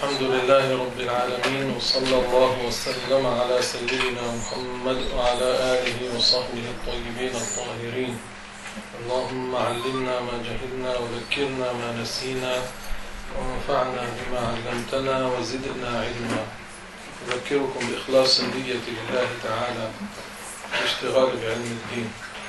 الحمد لله رب العالمين، وصلى الله وسلم على سيدنا محمد وعلى آله وصحبه الطيبين الطاهرين. اللهم علمنا ما جهلنا وذكرنا ما نسينا وانفعنا بما علمتنا وزدنا علما. أذكركم بإخلاص النية لله تعالى والاشتغال بعلم الدين.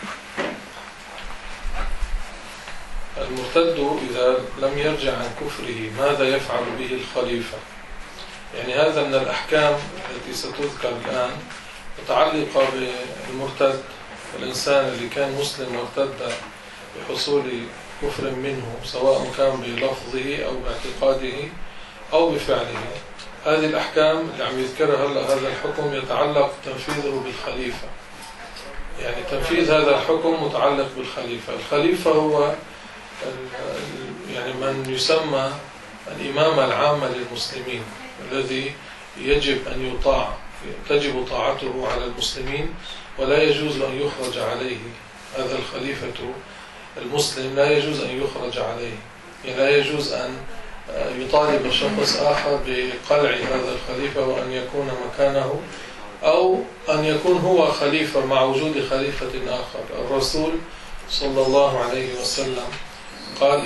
المرتد إذا لم يرجع عن كفره ماذا يفعل به الخليفة؟ يعني هذا من الأحكام التي ستذكر الآن متعلقة بالمرتد، الإنسان اللي كان مسلم وارتد بحصول كفر منه سواء كان بلفظه أو باعتقاده أو بفعله. هذه الأحكام اللي عم يذكرها هلا، هذا الحكم يتعلق تنفيذه بالخليفة، يعني تنفيذ هذا الحكم متعلق بالخليفة. الخليفة هو يعني من يسمى الإمامة العامة للمسلمين، الذي يجب أن يطاع، تجب طاعته على المسلمين ولا يجوز أن يخرج عليه. هذا الخليفة المسلم لا يجوز أن يخرج عليه، يعني لا يجوز أن يطالب شخص آخر بقلع هذا الخليفة وأن يكون مكانه، أو أن يكون هو خليفة مع وجود خليفة آخر. الرسول صلى الله عليه وسلم قال: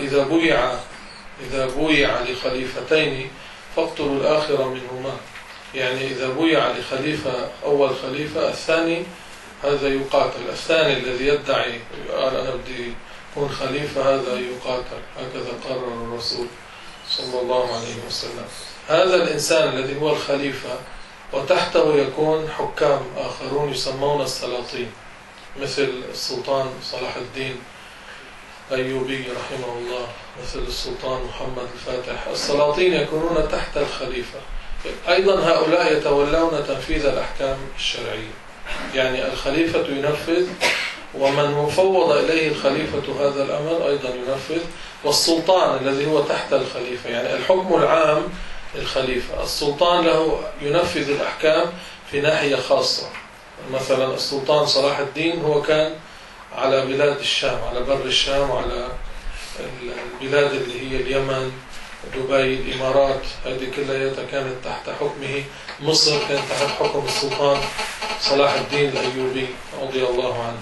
إذا بويع لخليفتين فاقتلوا الآخر منهما. يعني إذا بويع لخليفة أول خليفة، الثاني هذا يقاتل، الثاني الذي يدعي قال أنا بدي أكون خليفة هذا يقاتل. هكذا قرر الرسول صلى الله عليه وسلم. هذا الإنسان الذي هو الخليفة وتحته يكون حكام آخرون يسمون السلاطين، مثل السلطان صلاح الدين الأيوبي رحمه الله، مثل السلطان محمد الفاتح. السلاطين يكونون تحت الخليفة. أيضا هؤلاء يتولون تنفيذ الأحكام الشرعية، يعني الخليفة ينفذ، ومن مفوض إليه الخليفة هذا الأمر أيضا ينفذ، والسلطان الذي هو تحت الخليفة، يعني الحكم العام للخليفة. السلطان له ينفذ الأحكام في ناحية خاصة. مثلا السلطان صلاح الدين هو كان على بلاد الشام، على بر الشام، وعلى البلاد اللي هي اليمن، دبي، الإمارات، هذه كلها كانت تحت حكمه. مصر كانت تحت حكم السلطان صلاح الدين الأيوبي رضي الله عنه.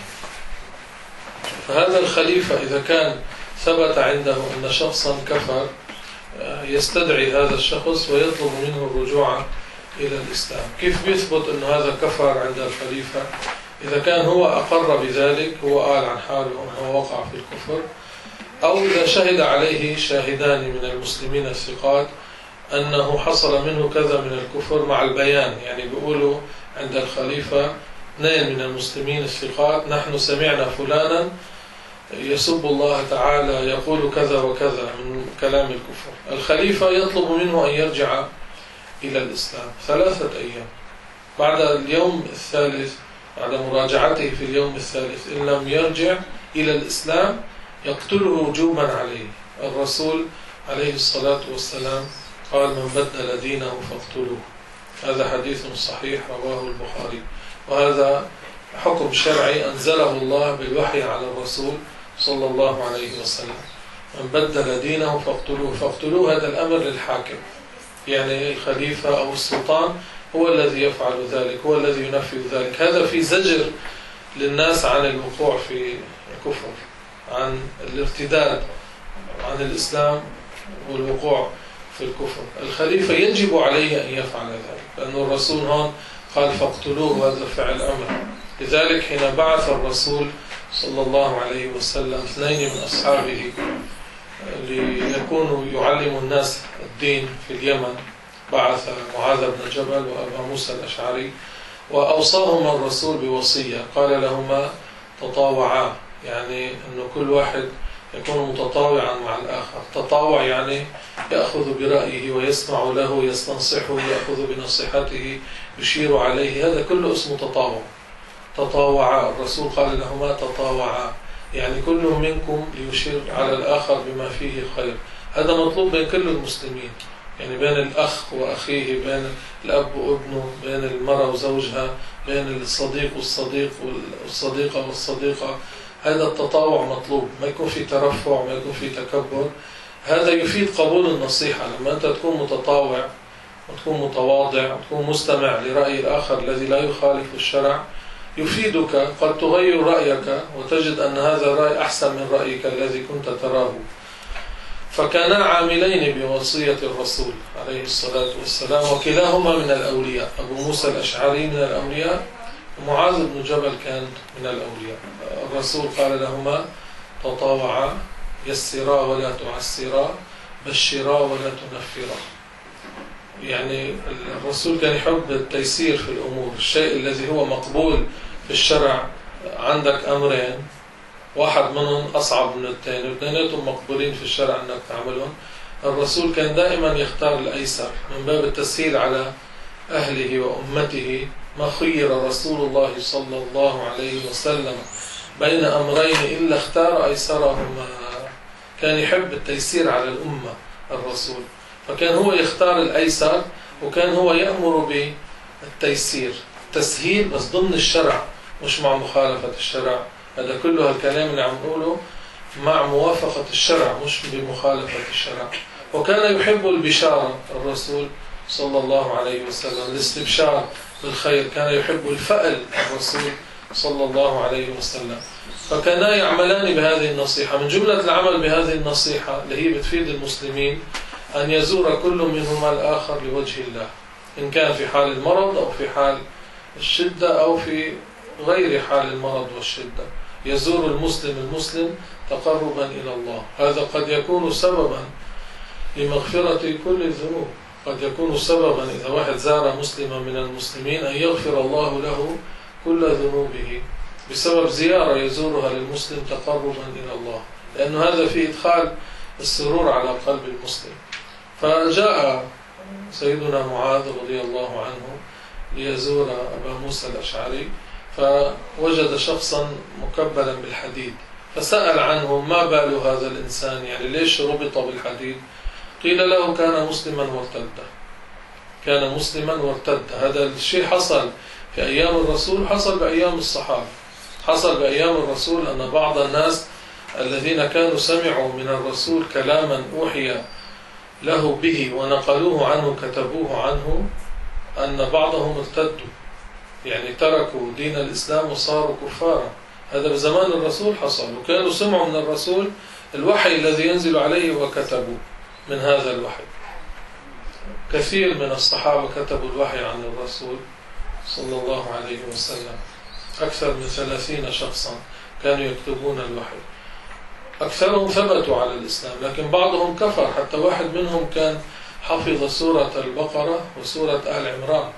فهذا الخليفة إذا كان ثبت عنده أن شخصا كفر، يستدعي هذا الشخص ويطلب منه الرجوع إلى الإسلام. كيف بيثبت أن هذا كفر عند الخليفة؟ إذا كان هو أقر بذلك، هو قال عن حاله أنه وقع في الكفر، أو إذا شهد عليه شاهدان من المسلمين الثقات أنه حصل منه كذا من الكفر مع البيان. يعني بيقولوا عند الخليفة اثنين من المسلمين الثقات: نحن سمعنا فلانا يسب الله تعالى يقول كذا وكذا من كلام الكفر. الخليفة يطلب منه أن يرجع إلى الإسلام 3 أيام. بعد اليوم الثالث، بعد مراجعته في اليوم الثالث، إن لم يرجع إلى الإسلام يقتله وجوبا عليه. الرسول عليه الصلاة والسلام قال: من بدل دينه فاقتلوه. هذا حديث صحيح رواه البخاري، وهذا حكم شرعي أنزله الله بالوحي على الرسول صلى الله عليه وسلم. من بدل دينه فاقتلوه. فاقتلوه هذا الأمر للحاكم، يعني الخليفة أو السلطان هو الذي يفعل ذلك، هو الذي ينفذ ذلك. هذا في زجر للناس عن الوقوع في الكفر، عن الارتداد عن الإسلام والوقوع في الكفر. الخليفة يجب عليه أن يفعل ذلك، لأن الرسول هون قال فاقتلوه، هذا فعل أمر. لذلك حين بعث الرسول صلى الله عليه وسلم 2 من أصحابه ليكونوا يعلموا الناس الدين في اليمن، بعث معاذ بن جبل وأبا موسى الأشعري، وأوصاهما الرسول بوصية، قال لهما تطاوعا، يعني أنه كل واحد يكون متطاوعا مع الآخر. تطاوع يعني يأخذ برأيه ويسمع له، يستنصحه، يأخذ بنصيحته، يشير عليه. هذا كله اسمه تطاوع. تطاوعا، الرسول قال لهما تطاوعا، يعني كل منكم ليشير على الآخر بما فيه خير. هذا مطلوب بين كل المسلمين، يعني بين الأخ وأخيه، بين الأب وابنه، بين المرأة وزوجها، بين الصديق والصديق والصديقة والصديقة. هذا التطاوع مطلوب، ما يكون في ترفع، ما يكون في تكبر. هذا يفيد قبول النصيحة. لما أنت تكون متطاوع وتكون متواضع وتكون مستمع لرأي الآخر الذي لا يخالف الشرع يفيدك، قد تغير رأيك وتجد أن هذا الرأي أحسن من رأيك الذي كنت تراه. فكانا عاملين بوصية الرسول عليه الصلاة والسلام، وكلاهما من الأولياء. أبو موسى الأشعري من الأولياء، ومعاذ بن جبل كان من الأولياء. الرسول قال لهما: تطاوعا، يسرا ولا تعسرا، بشرا ولا تنفرا. يعني الرسول كان يحب التيسير في الأمور. الشيء الذي هو مقبول في الشرع، عندك أمرين واحد منهم أصعب من الثاني واثنيناتهم مقبولين في الشرع أنك تعملهم، الرسول كان دائما يختار الأيسر من باب التسهيل على أهله وأمته. ما خير رسول الله صلى الله عليه وسلم بين أمرين إلا اختار أيسرهما. كان يحب التيسير على الأمة الرسول، فكان هو يختار الأيسر، وكان هو يأمر بالتيسير، تسهيل بس ضمن الشرع، مش مع مخالفة الشرع. هذا كله الكلام اللي عم نقوله مع موافقة الشرع مش بمخالفة الشرع. وكان يحب البشارة الرسول صلى الله عليه وسلم، الاستبشار بالخير. كان يحب الفأل الرسول صلى الله عليه وسلم. فكانا يعملان بهذه النصيحة. من جملة العمل بهذه النصيحة اللي هي بتفيد المسلمين أن يزور كل منهما الآخر لوجه الله، إن كان في حال المرض أو في حال الشدة أو في غير حال المرض والشدة. يزور المسلم تقربا إلى الله. هذا قد يكون سببا لمغفرة كل الذنوب. قد يكون سببا إذا واحد زار مسلما من المسلمين أن يغفر الله له كل ذنوبه بسبب زيارة يزورها للمسلم تقربا إلى الله، لأن هذا فيه إدخال السرور على قلب المسلم. فجاء سيدنا معاذ رضي الله عنه ليزور أبا موسى الأشعري، فوجد شخصا مكبلا بالحديد، فسأل عنه: ما بال هذا الإنسان؟ يعني ليش ربط بالحديد؟ قيل له: كان مسلما وارتد. كان مسلما وارتد. هذا الشيء حصل في أيام الرسول، حصل بأيام الصحابة. حصل بأيام الرسول أن بعض الناس الذين كانوا سمعوا من الرسول كلاما أوحي له به ونقلوه عنه كتبوه عنه، أن بعضهم ارتدوا، يعني تركوا دين الإسلام وصاروا كفارا. هذا بزمان الرسول حصل، وكانوا سمعوا من الرسول الوحي الذي ينزل عليه وكتبوا من هذا الوحي. كثير من الصحابة كتبوا الوحي عن الرسول صلى الله عليه وسلم، أكثر من 30 شخصا كانوا يكتبون الوحي. أكثرهم ثبتوا على الإسلام، لكن بعضهم كفر. حتى واحد منهم كان حفظ سورة البقرة وسورة آل عمران،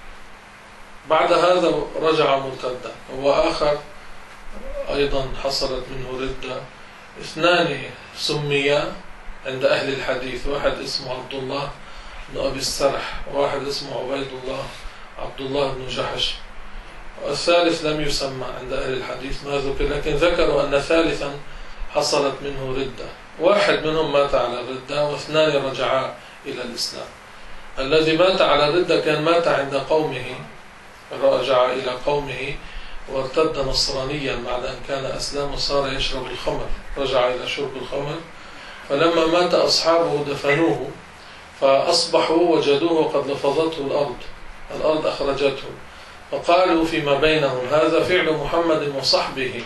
بعد هذا رجع مرتدا. وآخر أيضا حصلت منه ردة. 2 سميا عند أهل الحديث، واحد اسمه عبد الله بن أبي السرح، وواحد اسمه عبيد الله عبد الله بن جحش. والثالث لم يسمى عند أهل الحديث ما ذكر، لكن ذكروا أن ثالثا حصلت منه ردة. واحد منهم مات على الردة، واثنان رجعا إلى الإسلام. الذي مات على الردة كان مات عند قومه، رجع إلى قومه وارتد نصرانيا بعد أن كان أسلم وصار يشرب الخمر، رجع إلى شرب الخمر. فلما مات أصحابه دفنوه، فأصبحوا وجدوه قد لفظته الأرض أخرجته، فقالوا فيما بينهم: هذا فعل محمد وصحبه.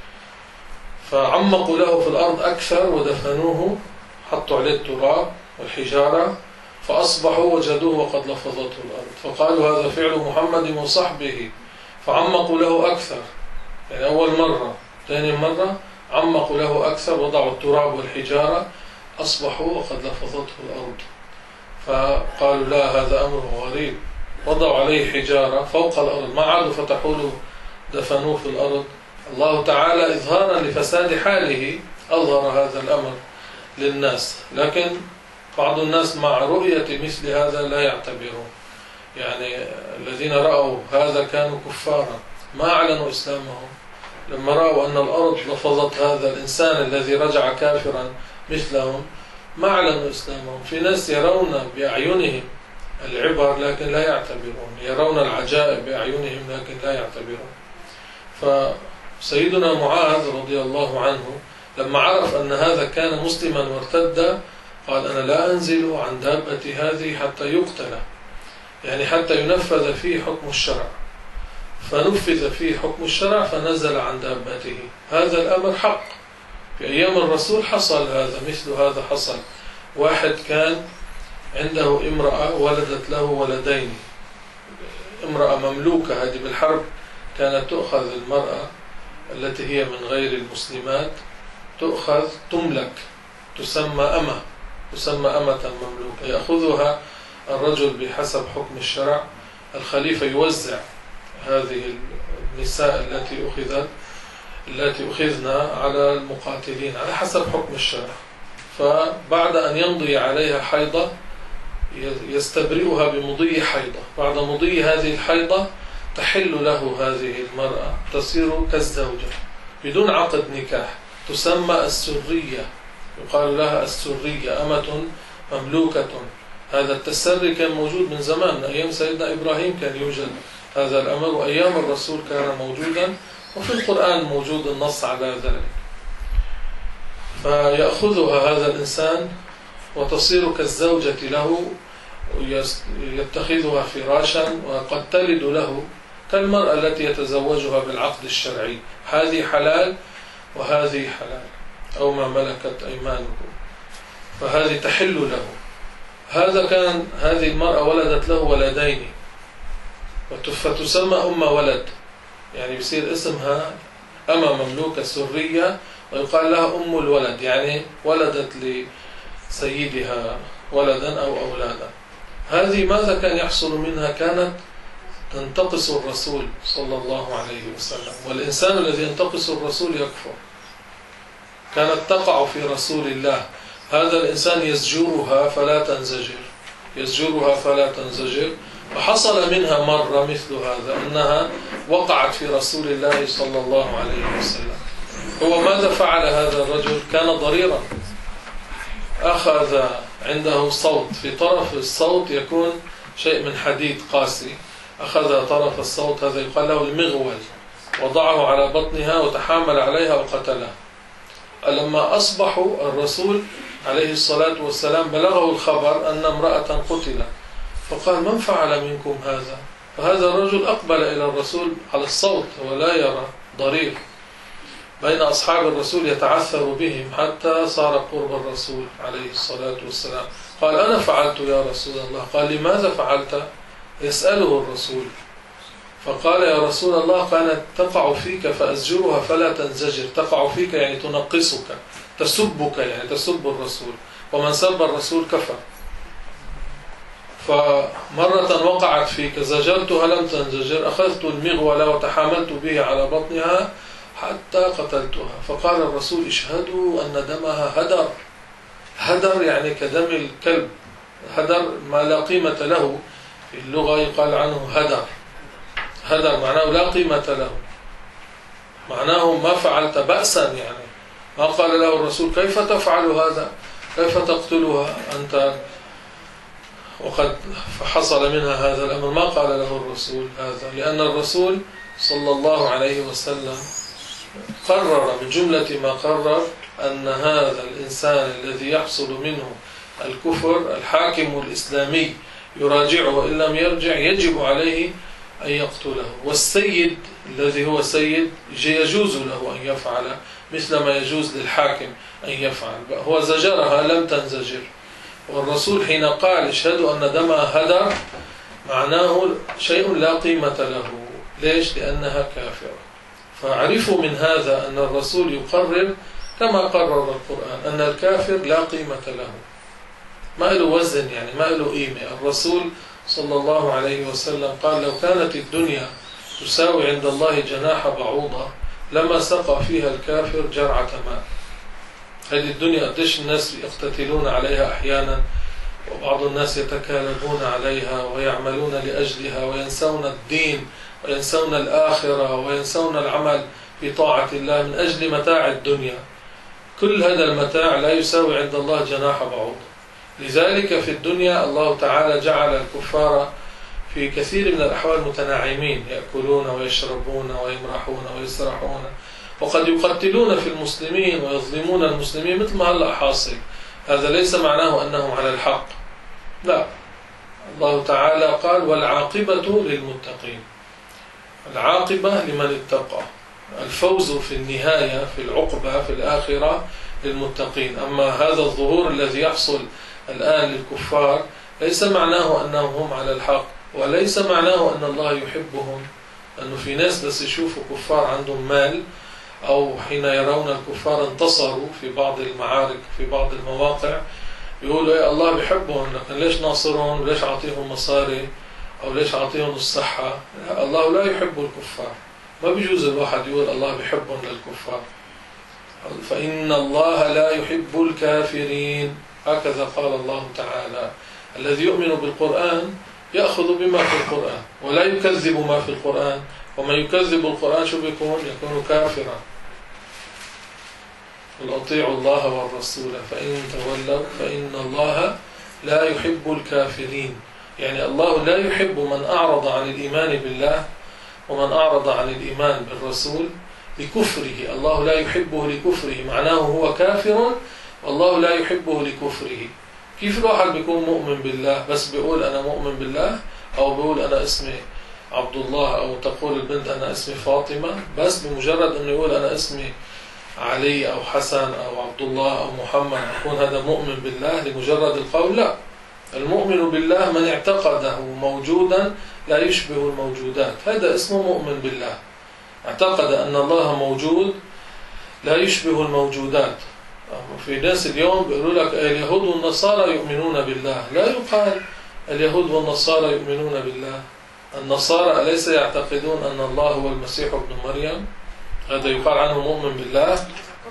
فعمقوا له في الأرض أكثر ودفنوه، حطوا عليه التراب والحجارة، فأصبحوا وجدوه وقد لفظته الأرض، فقالوا: هذا فعل محمد وصحبه. فعمقوا له أكثر، يعني أول مرة، ثاني مرة عمقوا له أكثر، وضعوا التراب والحجارة، أصبحوا وقد لفظته الأرض. فقالوا: لا، هذا أمره غريب. وضعوا عليه حجارة فوق الأرض، ما عادوا فتحوا له، دفنوه في الأرض. الله تعالى إظهارا لفساد حاله أظهر هذا الأمر للناس، لكن بعض الناس مع رؤية مثل هذا لا يعتبرون. يعني الذين رأوا هذا كانوا كفارا، ما أعلنوا إسلامهم. لما رأوا أن الأرض لفظت هذا الإنسان الذي رجع كافرا مثلهم، ما أعلنوا إسلامهم. في ناس يرون بأعينهم العبر لكن لا يعتبرون، يرون العجائب بأعينهم لكن لا يعتبرون. فسيدنا معاذ رضي الله عنه لما عرف أن هذا كان مسلما وارتد، قال أنا لا أنزل عن دابتي هذه حتى يقتل، يعني حتى ينفذ فيه حكم الشرع. فنفذ فيه حكم الشرع فنزل عن دابته. هذا الأمر حق في أيام الرسول، حصل هذا، مثل هذا حصل. واحد كان عنده امرأة ولدت له ولدين، امرأة مملوكة، هذه بالحرب كانت تؤخذ المرأة التي هي من غير المسلمات، تؤخذ تملك، تسمى أمة مملوكة، يأخذها الرجل بحسب حكم الشرع. الخليفة يوزع هذه النساء التي أخذنا على المقاتلين على حسب حكم الشرع. فبعد أن يمضي عليها حيضة يستبرئها بمضي حيضة، بعد مضي هذه الحيضة تحل له هذه المرأة، تصير كالزوجة بدون عقد نكاح، تسمى السرية، يقال لها السرية، أمة مملوكة. هذا التسري كان موجود من زمان، من أيام سيدنا إبراهيم كان يوجد هذا الأمر، وأيام الرسول كان موجودا، وفي القرآن موجود النص على ذلك. فيأخذها هذا الإنسان وتصير كالزوجة له، يتخذها فراشا، وقد تلد له كالمرأة التي يتزوجها بالعقد الشرعي. هذه حلال وهذه حلال، أو ما ملكت أيمانكم، فهذه تحل له. هذه المرأة ولدت له ولدين، فتسمى أم ولد، يعني بيصير اسمها أمة مملوكة سرية، ويقال لها أم الولد، يعني ولدت لسيدها ولدا أو أولادا. هذه ماذا كان يحصل منها؟ كانت تنتقص الرسول صلى الله عليه وسلم، والإنسان الذي ينتقص الرسول يكفر. كانت تقع في رسول الله، هذا الإنسان يزجرها فلا تنزجر، وحصل منها مرة مثل هذا، أنها وقعت في رسول الله صلى الله عليه وسلم. هو ماذا فعل هذا الرجل؟ كان ضريرا، أخذ عنده صوت، في طرف الصوت يكون شيء من حديد قاسي، أخذ طرف الصوت هذا يقال له المغول، وضعه على بطنها وتحامل عليها وقتلها. لما أصبحوا الرسول عليه الصلاة والسلام بلغه الخبر أن امرأة قتلت، فقال من فعل منكم هذا؟ فهذا الرجل أقبل إلى الرسول على الصوت ولا يرى، ضرير، بين أصحاب الرسول يتعثر بهم حتى صار قرب الرسول عليه الصلاة والسلام. قال أنا فعلت يا رسول الله. قال لماذا فعلت؟ يسأله الرسول. فقال يا رسول الله كانت تقع فيك فأزجرها فلا تنزجر. تقع فيك يعني تنقصك، تسبك، يعني تسب الرسول، ومن سب الرسول كفر. فمرة وقعت فيك زجرتها لم تنزجر، أخذت المغول وتحاملت به على بطنها حتى قتلتها. فقال الرسول اشهدوا أن دمها هدر. هدر يعني كدم الكلب، هدر ما لا قيمة له، في اللغة يقال عنه هدر. هدر معناه لا قيمة له، معناه ما فعلت بأسا، يعني ما قال له الرسول كيف تفعل هذا، كيف تقتلها أنت وقد حصل منها هذا الأمر. ما قال له الرسول هذا، لأن الرسول صلى الله عليه وسلم قرر من جملة ما قرر أن هذا الإنسان الذي يحصل منه الكفر الحاكم الإسلامي يراجعه، وإن لم يرجع يجب عليه أن يقتله. والسيد الذي هو سيد يجوز له أن يفعل مثل ما يجوز للحاكم أن يفعل. هو زجرها لم تنزجر، والرسول حين قال اشهدوا أن دمها هدر معناه شيء لا قيمة له. ليش؟ لأنها كافرة. فاعرفوا من هذا أن الرسول يقرر كما قرر القرآن أن الكافر لا قيمة له، ما له وزن، يعني ما له قيمة. الرسول صلى الله عليه وسلم قال لو كانت الدنيا تساوي عند الله جناح بعوضة لما سقى فيها الكافر جرعة ماء. هذه الدنيا قديش الناس يقتتلون عليها أحيانا، وبعض الناس يتكالبون عليها ويعملون لأجلها وينسون الدين وينسون الآخرة وينسون العمل في طاعة الله من أجل متاع الدنيا. كل هذا المتاع لا يساوي عند الله جناح بعوضة. لذلك في الدنيا الله تعالى جعل الكفار في كثير من الأحوال متناعمين، يأكلون ويشربون ويمرحون ويسرحون، وقد يقتلون في المسلمين ويظلمون المسلمين مثل ما هلأ حاصل. هذا ليس معناه أنهم على الحق، لا. الله تعالى قال والعاقبة للمتقين، العاقبة لمن اتقى، الفوز في النهاية في العقبة في الآخرة للمتقين. أما هذا الظهور الذي يحصل الآن للكفار ليس معناه أنهم هم على الحق، وليس معناه أن الله يحبهم. أنه في ناس بس يشوفوا كفار عندهم مال، أو حين يرون الكفار انتصروا في بعض المعارك في بعض المواقع يقولوا يا الله بيحبهم، لكن ليش ناصرهم وليش أعطيهم مصاري أو ليش أعطيهم الصحة؟ الله لا يحب الكفار. ما بيجوز الواحد يقول الله بيحبهم للكفار. فإن الله لا يحب الكافرين، هكذا قال الله تعالى. الذي يؤمن بالقرآن يأخذ بما في القرآن ولا يكذب ما في القرآن، ومن يكذب القرآن شو بيكون؟ يكون كافرا. قل أطيعوا الله والرسول فإن تولوا فإن الله لا يحب الكافرين. يعني الله لا يحب من أعرض عن الإيمان بالله ومن أعرض عن الإيمان بالرسول لكفره. الله لا يحبه لكفره، معناه هو كافر والله لا يحبه لكفره. كيف الواحد بيكون مؤمن بالله بس بيقول أنا مؤمن بالله، أو بيقول أنا اسمي عبد الله، أو تقول البنت أنا اسمي فاطمة، بس بمجرد أنه يقول أنا اسمي علي أو حسن أو عبد الله أو محمد يكون هذا مؤمن بالله لمجرد القول؟ لا. المؤمن بالله من اعتقده موجودا لا يشبه الموجودات، هذا اسمه مؤمن بالله. اعتقد أن الله موجود لا يشبه الموجودات. في ناس اليوم بيقولوا لك اليهود والنصارى يؤمنون بالله، لا يقال اليهود والنصارى يؤمنون بالله. النصارى أليس يعتقدون أن الله هو المسيح ابن مريم؟ هذا يقال عنه مؤمن بالله؟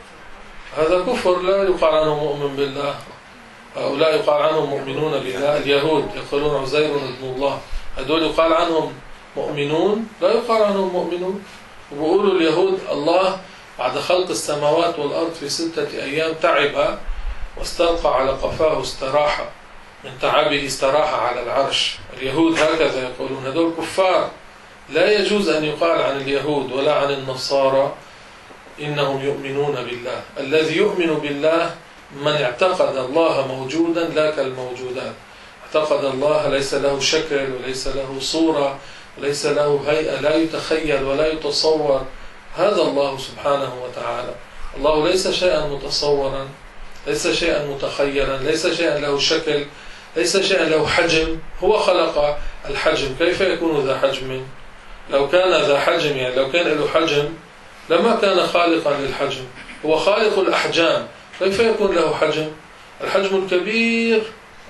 هذا كفر، لا يقال عنه مؤمن بالله. هؤلاء يقال عنهم مؤمنون بالله. اليهود يقولون عزير ابن الله، هذول يقال عنهم مؤمنون؟ لا يقال عنهم مؤمنون. وبيقولوا اليهود الله بعد خلق السماوات والأرض في 6 أيام تعب واستلقى على قفاه استراحة، من تعبه استراحة على العرش. اليهود هكذا يقولون، هذول كفار. لا يجوز أن يقال عن اليهود ولا عن النصارى إنهم يؤمنون بالله. الذي يؤمن بالله من اعتقد الله موجودا لا كالموجودات، اعتقد الله ليس له شكل وليس له صورة وليس له هيئة، لا يتخيل ولا يتصور. هذا الله سبحانه وتعالى. الله ليس شيئا متصورا، ليس شيئا متخيلا، ليس شيئا له شكل، ليس شيئا له حجم. هو خلق الحجم، كيف يكون ذا حجم؟ لو كان ذا حجم، يعني لو كان له حجم لما كان خالقا للحجم. هو خالق الأحجام، كيف يكون له حجم؟ الحجم الكبير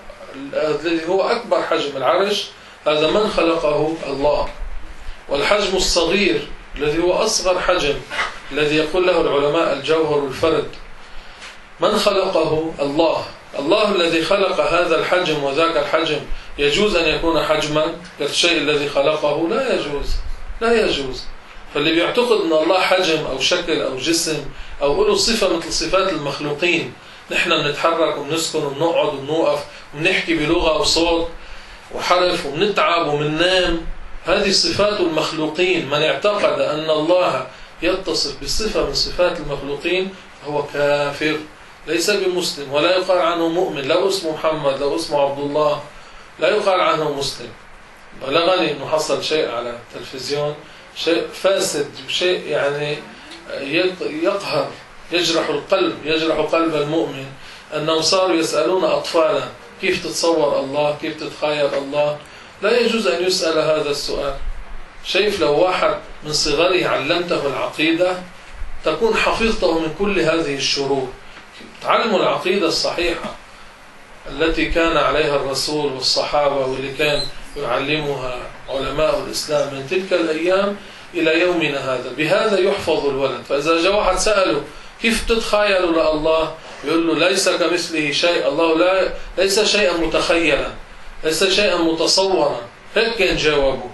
الذي هو أكبر حجم العرش هذا من خلقه؟ الله. والحجم الصغير الذي هو أصغر حجم الذي يقول له العلماء الجوهر الفرد من خلقه؟ الله. الله الذي خلق هذا الحجم وذاك الحجم يجوز أن يكون حجما كالشيء الذي خلقه؟ لا يجوز، لا يجوز. فاللي بيعتقد أن الله حجم أو شكل أو جسم أو له صفة مثل صفات المخلوقين، نحن بنتحرك وبنسكن وبنقعد وبنوقف وبنحكي بلغة وصوت وحرف وبنتعب وبننام، هذه صفات المخلوقين. من اعتقد أن الله يتصف بصفة من صفات المخلوقين فهو كافر، ليس بمسلم، ولا يقال عنه مؤمن. لو اسمه محمد، لو اسمه عبد الله، لا يقال عنه مسلم. بلغني أنه حصل شيء على التلفزيون، شيء فاسد، شيء يعني يقهر، يجرح القلب، يجرح قلب المؤمن، أنهم صاروا يسألون أطفالا كيف تتصور الله، كيف تتخيل الله. لا يجوز أن يسأل هذا السؤال. شايف لو واحد من صغره علمته العقيدة تكون حفظته من كل هذه الشرور. تعلموا العقيدة الصحيحة التي كان عليها الرسول والصحابة واللي كان يعلمها علماء الإسلام من تلك الأيام إلى يومنا هذا، بهذا يحفظ الولد. فإذا جاء واحد سأله كيف تتخيلوا لله، يقول له ليس كمثله شيء، الله ليس شيئا متخيلا، ليس شيئا متصورا. هيك كان جوابه،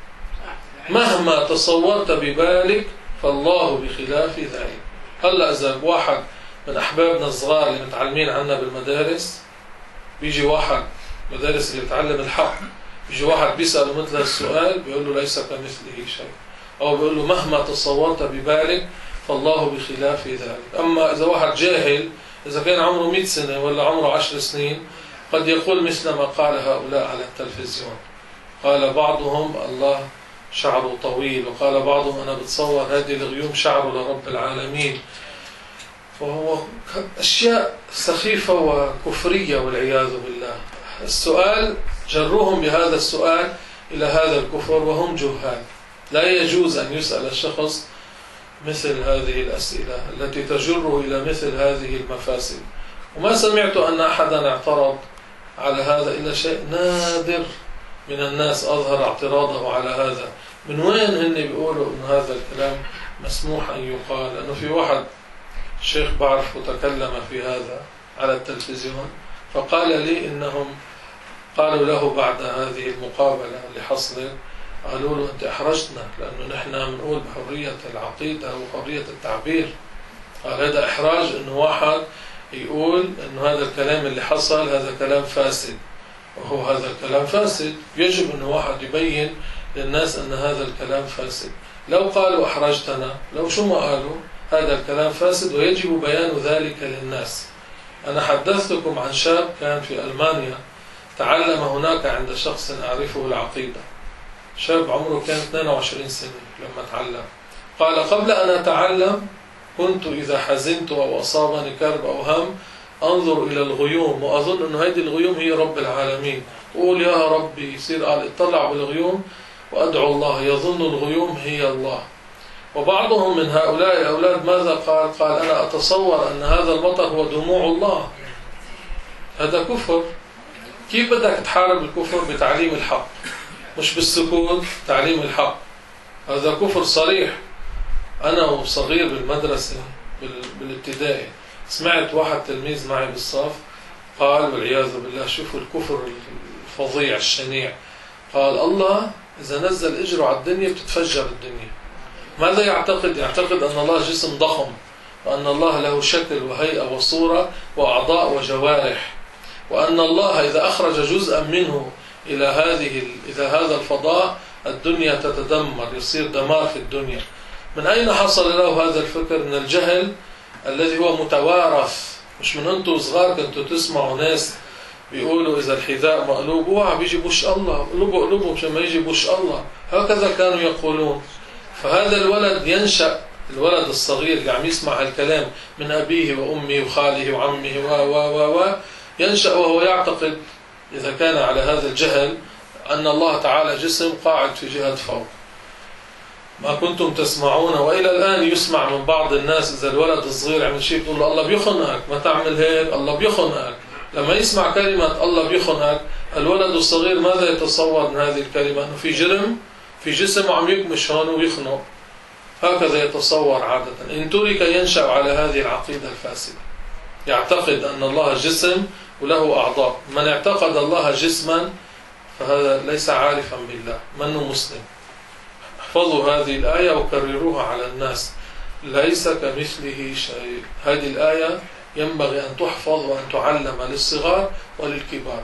مهما تصورت ببالك فالله بخلاف ذلك. هلا إذا واحد من أحبابنا الصغار اللي متعلمين عنا بالمدارس، بيجي واحد مدارس اللي بتعلم الحق، بيجي واحد بيسأله مثل السؤال بيقول له ليس كمثله شيء، أو بيقول له مهما تصورت ببالك فالله بخلاف ذلك. أما إذا واحد جاهل إذا كان عمره 100 سنة ولا عمره 10 سنين قد يقول مثل ما قال هؤلاء على التلفزيون. قال بعضهم الله شعره طويل، وقال بعضهم أنا بتصور هذه الغيوم شعره لرب العالمين، وهو أشياء سخيفة وكفرية والعياذ بالله. السؤال جروهم بهذا السؤال إلى هذا الكفر وهم جهال. لا يجوز أن يسأل الشخص مثل هذه الأسئلة التي تجره إلى مثل هذه المفاسد. وما سمعت أن أحدا اعترض على هذا إلا شيء نادر من الناس أظهر اعتراضه على هذا. من وين هن بيقولوا أن هذا الكلام مسموح أن يقال؟ لأنه في واحد شيخ بعرفه تكلم في هذا على التلفزيون، فقال لي إنهم قالوا له بعد هذه المقابلة اللي حصلت، قالوا له أنت أحرجتنا لأنه نحن بنقول بحرية العقيدة وحرية التعبير. قال هذا إحراج إنه واحد يقول إنه هذا الكلام اللي حصل هذا كلام فاسد، وهو هذا الكلام فاسد. يجب إنه واحد يبين للناس أن هذا الكلام فاسد. لو قالوا أحرجتنا، لو شو ما قالوا هذا الكلام فاسد ويجب بيان ذلك للناس. أنا حدثتكم عن شاب كان في ألمانيا تعلم هناك عند شخص أعرفه العقيدة. شاب عمره كان 22 سنة لما تعلم. قال قبل أن أتعلم كنت إذا حزنت أو أصابني كرب أو هم أنظر إلى الغيوم وأظن أن هذه الغيوم هي رب العالمين، أقول يا ربي. يصير قال اطلع بالغيوم وأدعو الله، يظن الغيوم هي الله. وبعضهم من هؤلاء الأولاد ماذا قال؟ قال أنا أتصور أن هذا المطر هو دموع الله. هذا كفر. كيف بدك تحارب الكفر؟ بتعليم الحق، مش بالسكوت. تعليم الحق هذا كفر صريح. أنا وصغير بالمدرسة بالابتدائي سمعت واحد تلميذ معي بالصف قال والعياذ بالله، شوفوا الكفر الفظيع الشنيع، قال الله إذا نزل إجره على الدنيا بتتفجر الدنيا. ماذا يعتقد؟ يعتقد أن الله جسم ضخم، وأن الله له شكل وهيئة وصورة وأعضاء وجوارح، وأن الله إذا أخرج جزءا منه إلى هذا الفضاء الدنيا تتدمر، يصير دمار في الدنيا. من أين حصل له هذا الفكر؟ من الجهل الذي هو متوارث. مش من أنتوا صغار كنتوا تسمعوا ناس بيقولوا إذا الحذاء مقلوب اوعى بيجي بوش الله، قلوبه مشان ما يجي بوش الله. هكذا كانوا يقولون. فهذا الولد ينشأ، الولد الصغير اللي عم يسمع هالكلام من أبيه وأمه وخاله وعمه ينشأ وهو يعتقد إذا كان على هذا الجهل أن الله تعالى جسم قاعد في جهة فوق. ما كنتم تسمعون، وإلى الآن يسمع من بعض الناس إذا الولد الصغير عمل شيء بتقول له الله بيخنقك، ما تعمل هيك، الله بيخنقك. لما يسمع كلمة الله بيخنقك الولد الصغير ماذا يتصور من هذه الكلمة؟ أنه في جرم في جسم وعم يكمش هون ويخنق. هكذا يتصور عادة. إن ترك ينشأ على هذه العقيدة الفاسدة، يعتقد أن الله جسم وله أعضاء. من اعتقد الله جسما فهذا ليس عارفا بالله، منه مسلم. احفظوا هذه الآية وكرروها على الناس. ليس كمثله شيء. هذه الآية ينبغي أن تحفظ وأن تعلم للصغار وللكبار.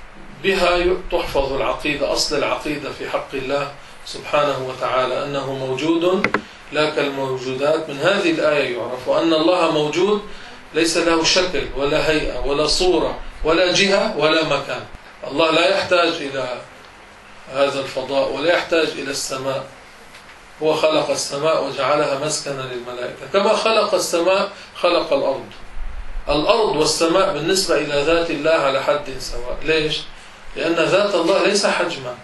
بها تحفظ العقيدة، أصل العقيدة في حق الله سبحانه وتعالى أنه موجود لا كالموجودات. من هذه الآية يعرف أن الله موجود ليس له شكل ولا هيئة ولا صورة ولا جهة ولا مكان. الله لا يحتاج إلى هذا الفضاء ولا يحتاج إلى السماء. هو خلق السماء وجعلها مسكنا للملائكة، كما خلق السماء خلق الأرض. الأرض والسماء بالنسبة إلى ذات الله على حد سواء. ليش؟ لأن ذات الله ليس حجما.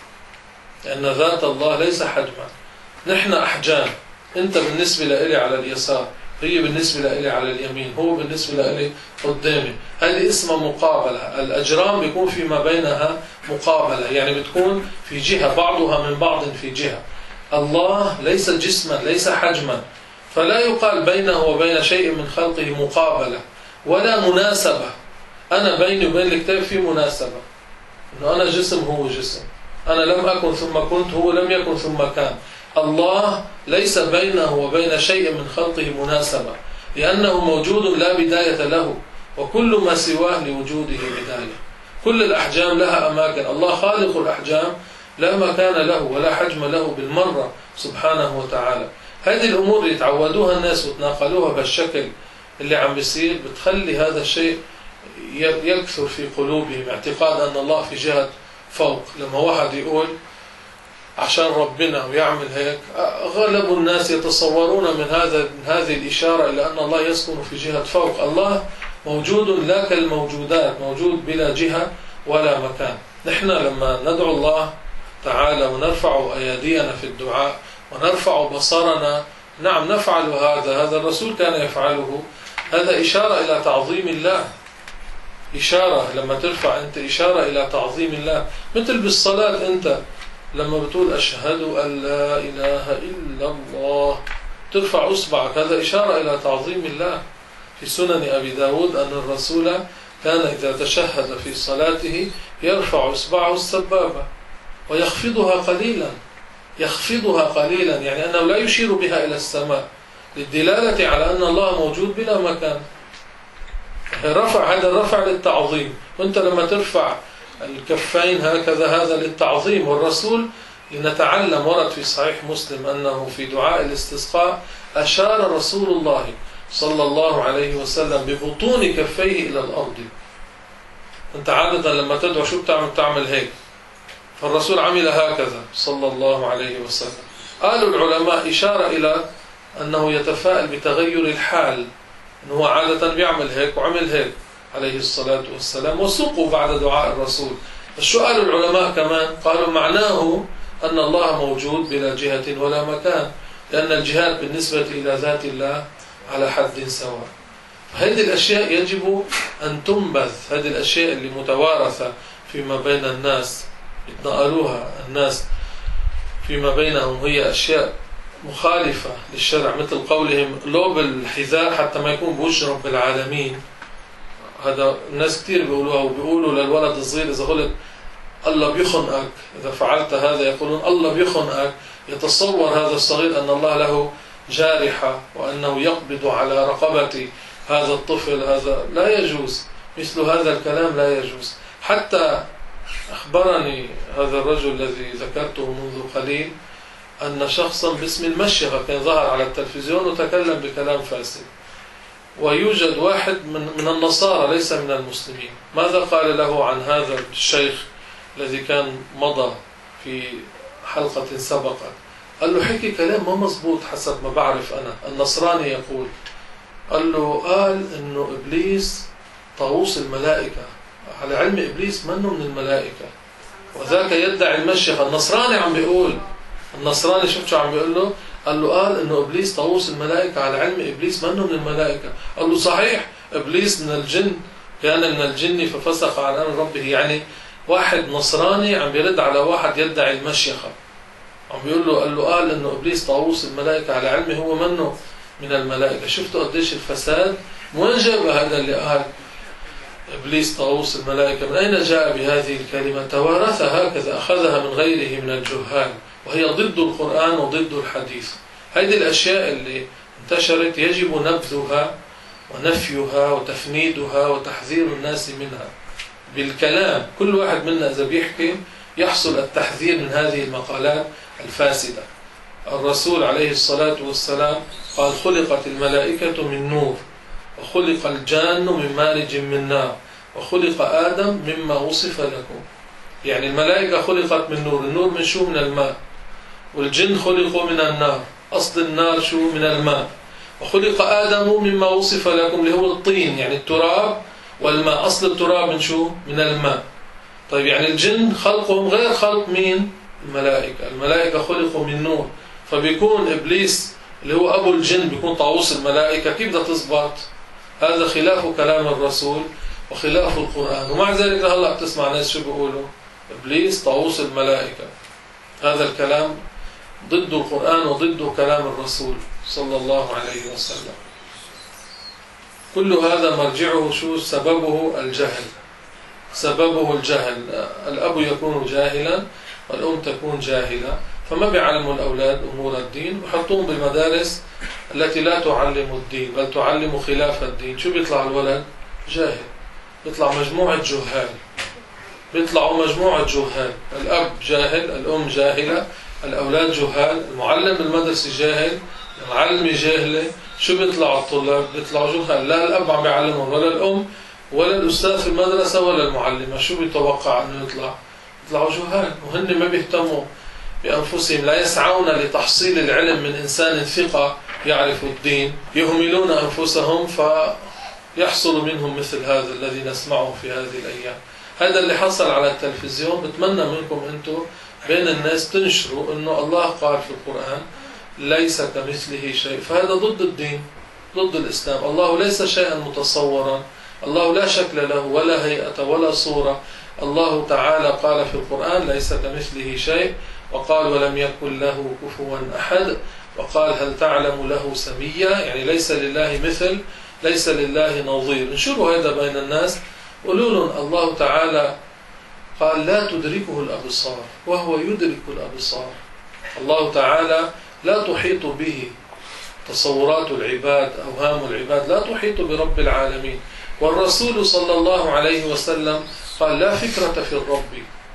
لأن ذات الله ليس حجما. نحن أحجام. أنت بالنسبة لإلي على اليسار، هي بالنسبة لإلي على اليمين، هو بالنسبة لإلي قدامي. هذه اسمها مقابلة. الأجرام بيكون فيما بينها مقابلة، يعني بتكون في جهة بعضها من بعض في جهة. الله ليس جسما ليس حجما، فلا يقال بينه وبين شيء من خلقه مقابلة ولا مناسبة. أنا بيني وبين الكتاب في مناسبة، إنه أنا جسم هو جسم، أنا لم أكن ثم كنت، هو لم يكن ثم كان. الله ليس بينه وبين شيء من خلقه مناسبة، لأنه موجود لا بداية له، وكل ما سواه لوجوده بداية. كل الأحجام لها أماكن. الله خالق الأحجام لا مكان له ولا حجم له بالمرة سبحانه وتعالى. هذه الأمور اللي تعودوها الناس وتناقلوها بالشكل اللي عم بيصير بتخلي هذا الشيء يكثر في قلوبهم اعتقاد أن الله في جهة فوق. لما واحد يقول عشان ربنا ويعمل هيك، أغلب الناس يتصورون من هذه الإشارة إلى أن الله يسكن في جهة فوق. الله موجود لا كالموجودات، موجود بلا جهة ولا مكان. نحن لما ندعو الله تعالى ونرفع أيدينا في الدعاء ونرفع بصرنا، نعم نفعل هذا الرسول كان يفعله. هذا إشارة إلى تعظيم الله، إشارة لما ترفع أنت إشارة إلى تعظيم الله. مثل بالصلاة أنت لما بتقول أشهد أن لا إله إلا الله ترفع أصبعك، هذا إشارة إلى تعظيم الله. في سنن أبي داود أن الرسول كان إذا تشهد في صلاته يرفع إصبعه السبابة ويخفضها قليلا، يخفضها قليلا، يعني أنه لا يشير بها إلى السماء، للدلالة على أن الله موجود بلا مكان. رفع، هذا الرفع للتعظيم. وأنت لما ترفع الكفين هكذا هذا للتعظيم. والرسول لنتعلم، ورد في صحيح مسلم أنه في دعاء الاستسقاء أشار رسول الله صلى الله عليه وسلم ببطون كفيه إلى الأرض. أنت عادة لما تدعو شو بتعمل هيك، فالرسول عمل هكذا صلى الله عليه وسلم. قالوا العلماء إشارة إلى أنه يتفاءل بتغير الحال، أنه عادة بيعمل هيك وعمل هيك عليه الصلاة والسلام، وسقوا بعد دعاء الرسول. شو قالوا العلماء كمان؟ قالوا معناه أن الله موجود بلا جهة ولا مكان، لأن الجهات بالنسبة إلى ذات الله على حد سواء. هذه الأشياء يجب أن تنبذ، هذه الأشياء اللي متوارثة فيما بين الناس يتنقلوها الناس فيما بينهم، هي أشياء مخالفة للشرع، مثل قولهم لوب الحذاء حتى ما يكون بوجه رب العالمين. هذا الناس كتير بيقولوها، وبيقولوا للولد الصغير إذا قلت الله بيخنقك، إذا فعلت هذا يقولون الله بيخنقك، يتصور هذا الصغير أن الله له جارحة وأنه يقبض على رقبة هذا الطفل. هذا لا يجوز، مثل هذا الكلام لا يجوز. حتى أخبرني هذا الرجل الذي ذكرته منذ قليل أن شخصا باسم المشيخة كان ظهر على التلفزيون وتكلم بكلام فاسد، ويوجد واحد من النصارى ليس من المسلمين. ماذا قال له عن هذا الشيخ الذي كان مضى في حلقة سبقت؟ قال له حكي كلام ما مزبوط حسب ما بعرف أنا. النصراني يقول، قال إنه إبليس طاووس الملائكة، على علم إبليس منه من الملائكة، وذاك يدعي المشيخة. النصراني عم بيقول، النصراني شفت شو عم بيقول له؟ قال إنه إبليس طاووس الملائكة، على علم إبليس منه من الملائكة. قال له صحيح، إبليس من الجن، كان من الجن ففسق عن أمر ربه. يعني واحد نصراني عم بيرد على واحد يدعي المشيخة، عم بيقول له قال إنه إبليس طاووس الملائكة، على علمه هو منه من الملائكة. شفتوا قديش الفساد؟ وين جاب هذا اللي قال إبليس طاووس الملائكة؟ من أين جاء بهذه الكلمة؟ توارثها هكذا، أخذها من غيره من الجهال، وهي ضد القرآن وضد الحديث. هذه الأشياء اللي انتشرت يجب نبذها ونفيها وتفنيدها وتحذير الناس منها بالكلام. كل واحد منا إذا بيحكي يحصل التحذير من هذه المقالات الفاسدة. الرسول عليه الصلاة والسلام قال خلقت الملائكة من نور، وخلق الجان من مارج من نار، وخلق آدم مما وصف لكم. يعني الملائكة خلقت من نور، النور من شو؟ من الماء. والجن خلقوا من النار، أصل النار شو؟ من الماء. وخلق آدم مما وصف لكم اللي هو الطين، يعني التراب والماء. أصل التراب من شو؟ من الماء. طيب يعني الجن خلقهم غير خلق مين؟ الملائكة. الملائكة خلقوا من نور، فبيكون إبليس اللي هو أبو الجن بيكون طاووس الملائكة. كيف بدها تزبط؟ هذا خلاف كلام الرسول وخلاف القرآن. ومع ذلك هلا بتسمع ناس شو بيقولوا؟ إبليس طاووس الملائكة. هذا الكلام ضد القرآن وضد كلام الرسول صلى الله عليه وسلم. كل هذا مرجعه شو؟ سببه الجهل، سببه الجهل. الأب يكون جاهلا والأم تكون جاهلة، فما بيعلموا الأولاد أمور الدين، وحطوهم بالمدارس التي لا تعلم الدين بل تعلم خلاف الدين. شو بيطلع الولد؟ جاهل، بيطلع مجموعة جهال، بيطلعوا مجموعة جهال. الأب جاهل، الأم جاهلة، الأولاد جهال، المعلم بالمدرسة جاهل، المعلمة جاهلة، شو بيطلعوا الطلاب؟ بيطلعوا جهال، لا الأب عم بيعلمهم ولا الأم ولا الأستاذ في المدرسة ولا المعلمة. شو بيتوقع أنه يطلعوا جهال، وهن ما بيهتموا بأنفسهم، لا يسعون لتحصيل العلم من إنسان ثقة يعرف الدين، يهملون أنفسهم فيحصل منهم مثل هذا الذي نسمعه في هذه الأيام. هذا اللي حصل على التلفزيون. بتمنى منكم أنتم بين الناس تنشروا أنه الله قال في القرآن ليس كمثله شيء، فهذا ضد الدين، ضد الإسلام. الله ليس شيئا متصورا، الله لا شكل له ولا هيئة ولا صورة. الله تعالى قال في القرآن ليس كمثله شيء، وقال ولم يكن له كفوا أحد، وقال هل تعلم له سميا، يعني ليس لله مثل، ليس لله نظير. انشروا هذا بين الناس، قولوا لهم الله تعالى قال لا تدركه الأبصار وهو يدرك الأبصار. الله تعالى لا تحيط به تصورات العباد، أوهام العباد، لا تحيط برب العالمين. والرسول صلى الله عليه وسلم قال لا فكرة في الرب،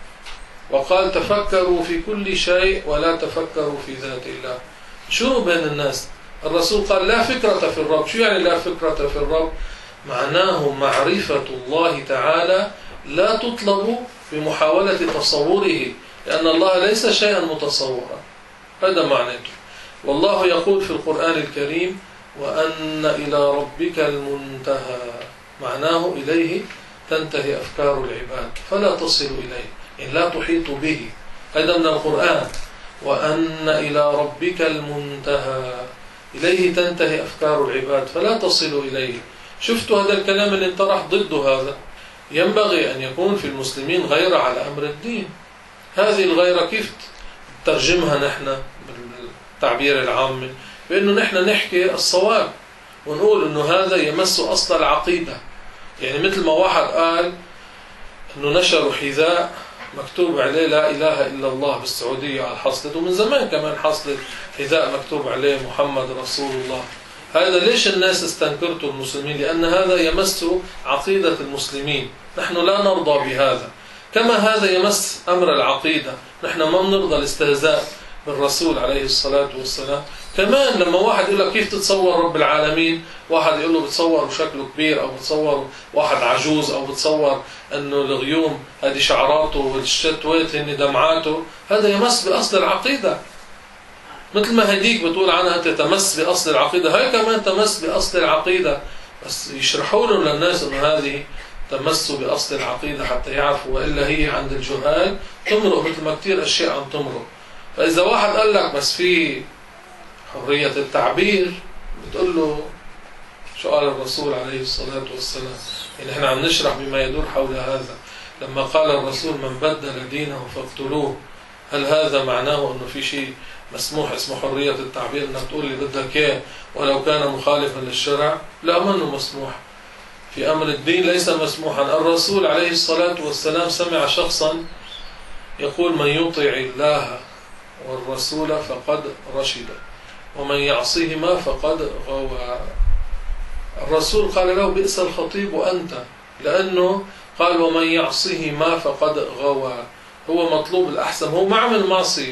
وقال تفكروا في كل شيء ولا تفكروا في ذات الله. شو بين الناس؟ الرسول قال لا فكرة في الرب. شو يعني لا فكرة في الرب؟ معناه معرفة الله تعالى لا تطلب بمحاولة تصوره، لأن الله ليس شيئا متصورا. هذا معناته. والله يقول في القرآن الكريم وأن إلى ربك المنتهى، معناه إليه تنتهي أفكار العباد فلا تصل إليه، إن لا تحيط به. هذا من القرآن. وأن إلى ربك المنتهى، إليه تنتهي أفكار العباد فلا تصل إليه. شفتوا هذا الكلام اللي انطرح ضده هذا؟ ينبغي أن يكون في المسلمين غيرة على أمر الدين. هذه الغيرة كيف ترجمها نحن بالتعبير العام؟ بأنه نحن نحكي الصواب ونقول أنه هذا يمس أصل العقيدة. يعني مثل ما واحد قال أنه نشروا حذاء مكتوب عليه لا إله إلا الله بالسعودية على الحصلة، ومن زمان كمان حصلت حذاء مكتوب عليه محمد رسول الله. هذا ليش الناس استنكرته المسلمين؟ لأن هذا يمس عقيدة المسلمين، نحن لا نرضى بهذا. كما هذا يمس أمر العقيدة، نحن ما بنرضى الاستهزاء بالرسول عليه الصلاة والسلام. كمان لما واحد يقول لك كيف تتصور رب العالمين، واحد يقول له بتصور شكله كبير، أو بتصور واحد عجوز، أو بتصور أنه الغيوم هذه شعراته والشتوات هن دمعاته، هذا يمس بأصل العقيدة. مثل ما هديك بتقول عنها تمس بأصل العقيدة، هاي كمان تمس بأصل العقيدة، بس يشرحوا لهم للناس أنه هذه تمس بأصل العقيدة حتى يعرفوا، وإلا هي عند الجهال تمرق مثل ما كتير أشياء عم تمرق. فإذا واحد قال لك بس في حرية التعبير، بتقول له شو قال الرسول عليه الصلاة والسلام؟ يعني احنا عم نشرح بما يدور حول هذا. لما قال الرسول من بدل دينه فاقتلوه، هل هذا معناه أنه في شيء مسموح اسمه حرية التعبير، انك تقول لي بدك اياه ولو كان مخالفا للشرع؟ لا، منه مسموح. في أمر الدين ليس مسموحا. الرسول عليه الصلاة والسلام سمع شخصا يقول من يطع الله والرسول فقد رشد ومن يعصيهما فقد غوى. الرسول قال له بئس الخطيب أنت، لأنه قال ومن يعصيهما فقد غوى. هو مطلوب الأحسن، هو ما عمل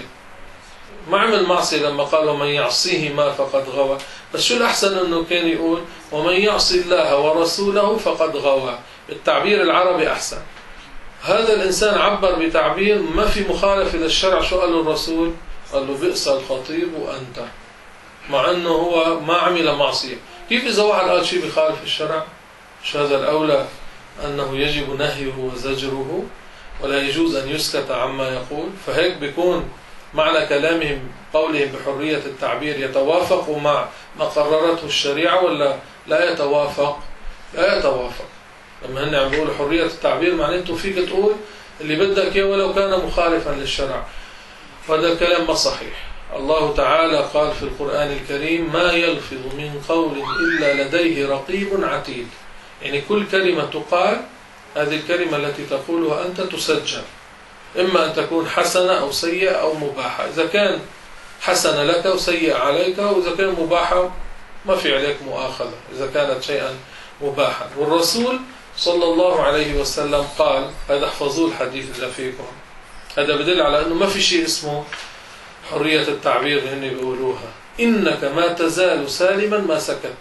معصية لما قال ومن يعصيهما فقد غوى. بس شو الأحسن أنه كان يقول ومن يعصي الله ورسوله فقد غوى. بالتعبير العربي أحسن. هذا الإنسان عبر بتعبير ما في مخالفة للشرع. شو قال له الرسول؟ قال له بئس الخطيب أنت، مع أنه هو ما عمل معصية. كيف إذا واحد قال شيء بخالف الشرع؟ مش هذا الأولى أنه يجب نهيه وزجره، ولا يجوز أن يسكت عما يقول؟ فهيك بيكون معنى كلامهم قولهم بحرية التعبير يتوافق مع ما قررته الشريعة ولا لا يتوافق؟ لا يتوافق. لما هن عم بيقولوا حرية التعبير معناته فيك تقول اللي بدك اياه ولو كان مخالفا للشرع، وهذا الكلام ما صحيح. الله تعالى قال في القرآن الكريم ما يلفظ من قول إلا لديه رقيب عتيد. يعني كل كلمة تقال، هذه الكلمة التي تقولها أنت تسجل، إما أن تكون حسنة أو سيئة أو مباحة. إذا كان حسنة لك وسيئة عليك، وإذا كان مباحة ما في عليك مؤاخذة إذا كانت شيئا مباحا. والرسول صلى الله عليه وسلم قال، هذا احفظوا الحديث اللي فيكم، هذا بدل على أنه ما في شيء اسمه حرية التعبير اللي هن بيقولوها. إنك ما تزال سالما ما سكت،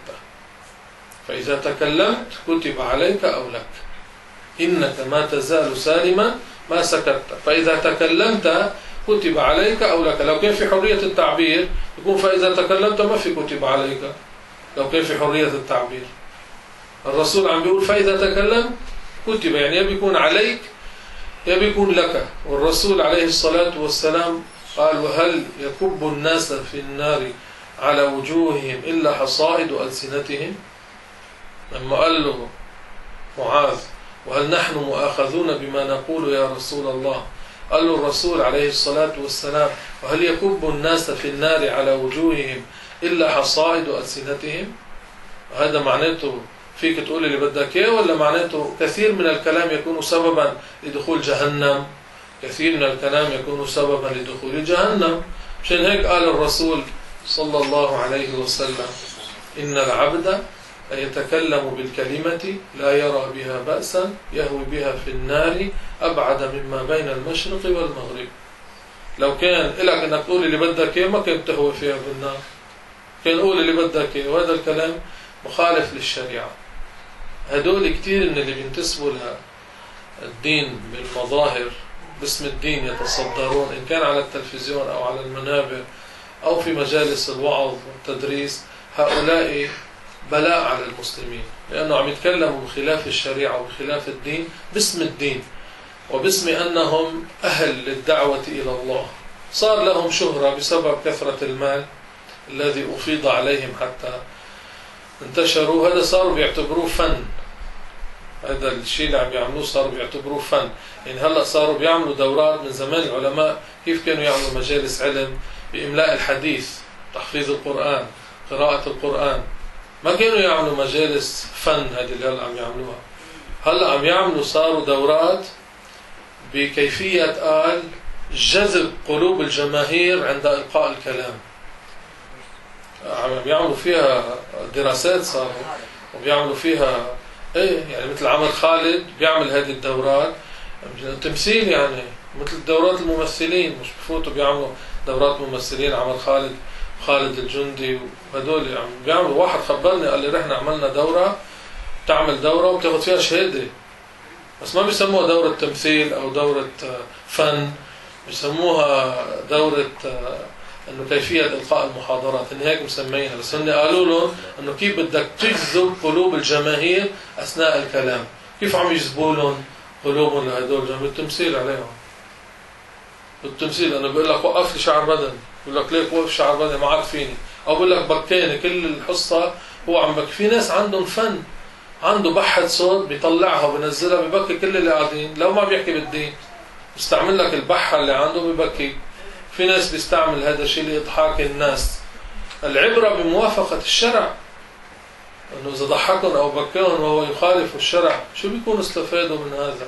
فإذا تكلمت كتب عليك أو لك. إنك ما تزال سالما ما سكت، فإذا تكلمت كتب عليك أو لك. لو كان في حرية التعبير يكون فإذا تكلمت ما في كتب عليك، لو كان في حرية التعبير. الرسول عم بيقول فإذا تكلم كتب، يعني يا بيكون عليك يا بيكون لك. والرسول عليه الصلاة والسلام قال وهل يكب الناس في النار على وجوههم إلا حصائد ألسنتهم. لما قال له معاذ وهل نحن مؤاخذون بما نقول يا رسول الله، قال له الرسول عليه الصلاة والسلام وهل يكب الناس في النار على وجوههم إلا حصائد ألسنتهم. هذا معناته فيك تقول اللي بدك اياه، ولا معناته كثير من الكلام يكون سببا لدخول جهنم، كثير من الكلام يكون سببا لدخول جهنم. مشان هيك قال الرسول صلى الله عليه وسلم إن العبد يتكلم بالكلمة لا يرى بها بأسا يهوي بها في النار أبعد مما بين المشرق والمغرب. لو كان لك أنك تقول اللي بدك اياه ما كنت تهوي فيها بالنار، كان قول اللي بدك اياه. وهذا الكلام مخالف للشريعة. هدول كتير من اللي بينتسبوا للدين بالمظاهر باسم الدين يتصدرون، إن كان على التلفزيون أو على المنابر أو في مجالس الوعظ والتدريس. هؤلاء بلاء على المسلمين، لأنه عم يتكلموا بخلاف الشريعة وبخلاف الدين باسم الدين وباسم أنهم أهل للدعوة إلى الله. صار لهم شهرة بسبب كثرة المال الذي أفيض عليهم حتى انتشروا. هذا صاروا بيعتبروه فن، هذا الشيء اللي عم يعملوه صاروا بيعتبروه فن. يعني هلأ صاروا بيعملوا دورات. من زمان العلماء كيف كانوا يعملوا مجالس علم بإملاء الحديث، تحفيظ القرآن، قراءة القرآن، ما كانوا يعملوا مجالس فن. هذه اللي هلأ عم يعملوها. هلأ عم يعملوا صاروا دورات بكيفية جذب قلوب الجماهير عند إلقاء الكلام. عم يعملوا فيها دراسات صاروا، وبيعملوا فيها يعني مثل عمل خالد بيعمل هذه الدورات تمثيل، يعني مثل دورات الممثلين. مش بفوتوا بيعملوا دورات ممثلين. عمل خالد الجندي وهدول يعني بيعملوا. واحد خبرني قال لي رحنا عملنا دورة، تعمل دورة وبتاخد فيها شهادة، بس ما بيسموها دورة تمثيل أو دورة فن، بيسموها دورة انه كيفية القاء المحاضرات. ان هيك مسمينها. بس هن قالوا لهم انه كيف بدك تجذب قلوب الجماهير اثناء الكلام. كيف عم يجذبوا لهم قلوبهم لهدول الجماهير؟ بالتمثيل عليهم، بالتمثيل. انه بيقول لك وقف لي شعر بدن، بيقول لك ليك وقف شعر بدن ما عارفيني، او بيقول لك بكاني كل الحصة هو عم بك. في ناس عندهم فن، عنده بحة صوت بيطلعها وبنزلها ببكي كل اللي قاعدين، لو ما بيحكي بالدين بيستعمل لك البحة اللي عنده ببكي. في ناس بيستعمل هذا الشيء لإضحاك الناس. العبرة بموافقة الشرع، أنه إذا ضحكهم أو بكاهم وهو يخالف الشرع شو بيكونوا استفادوا من هذا؟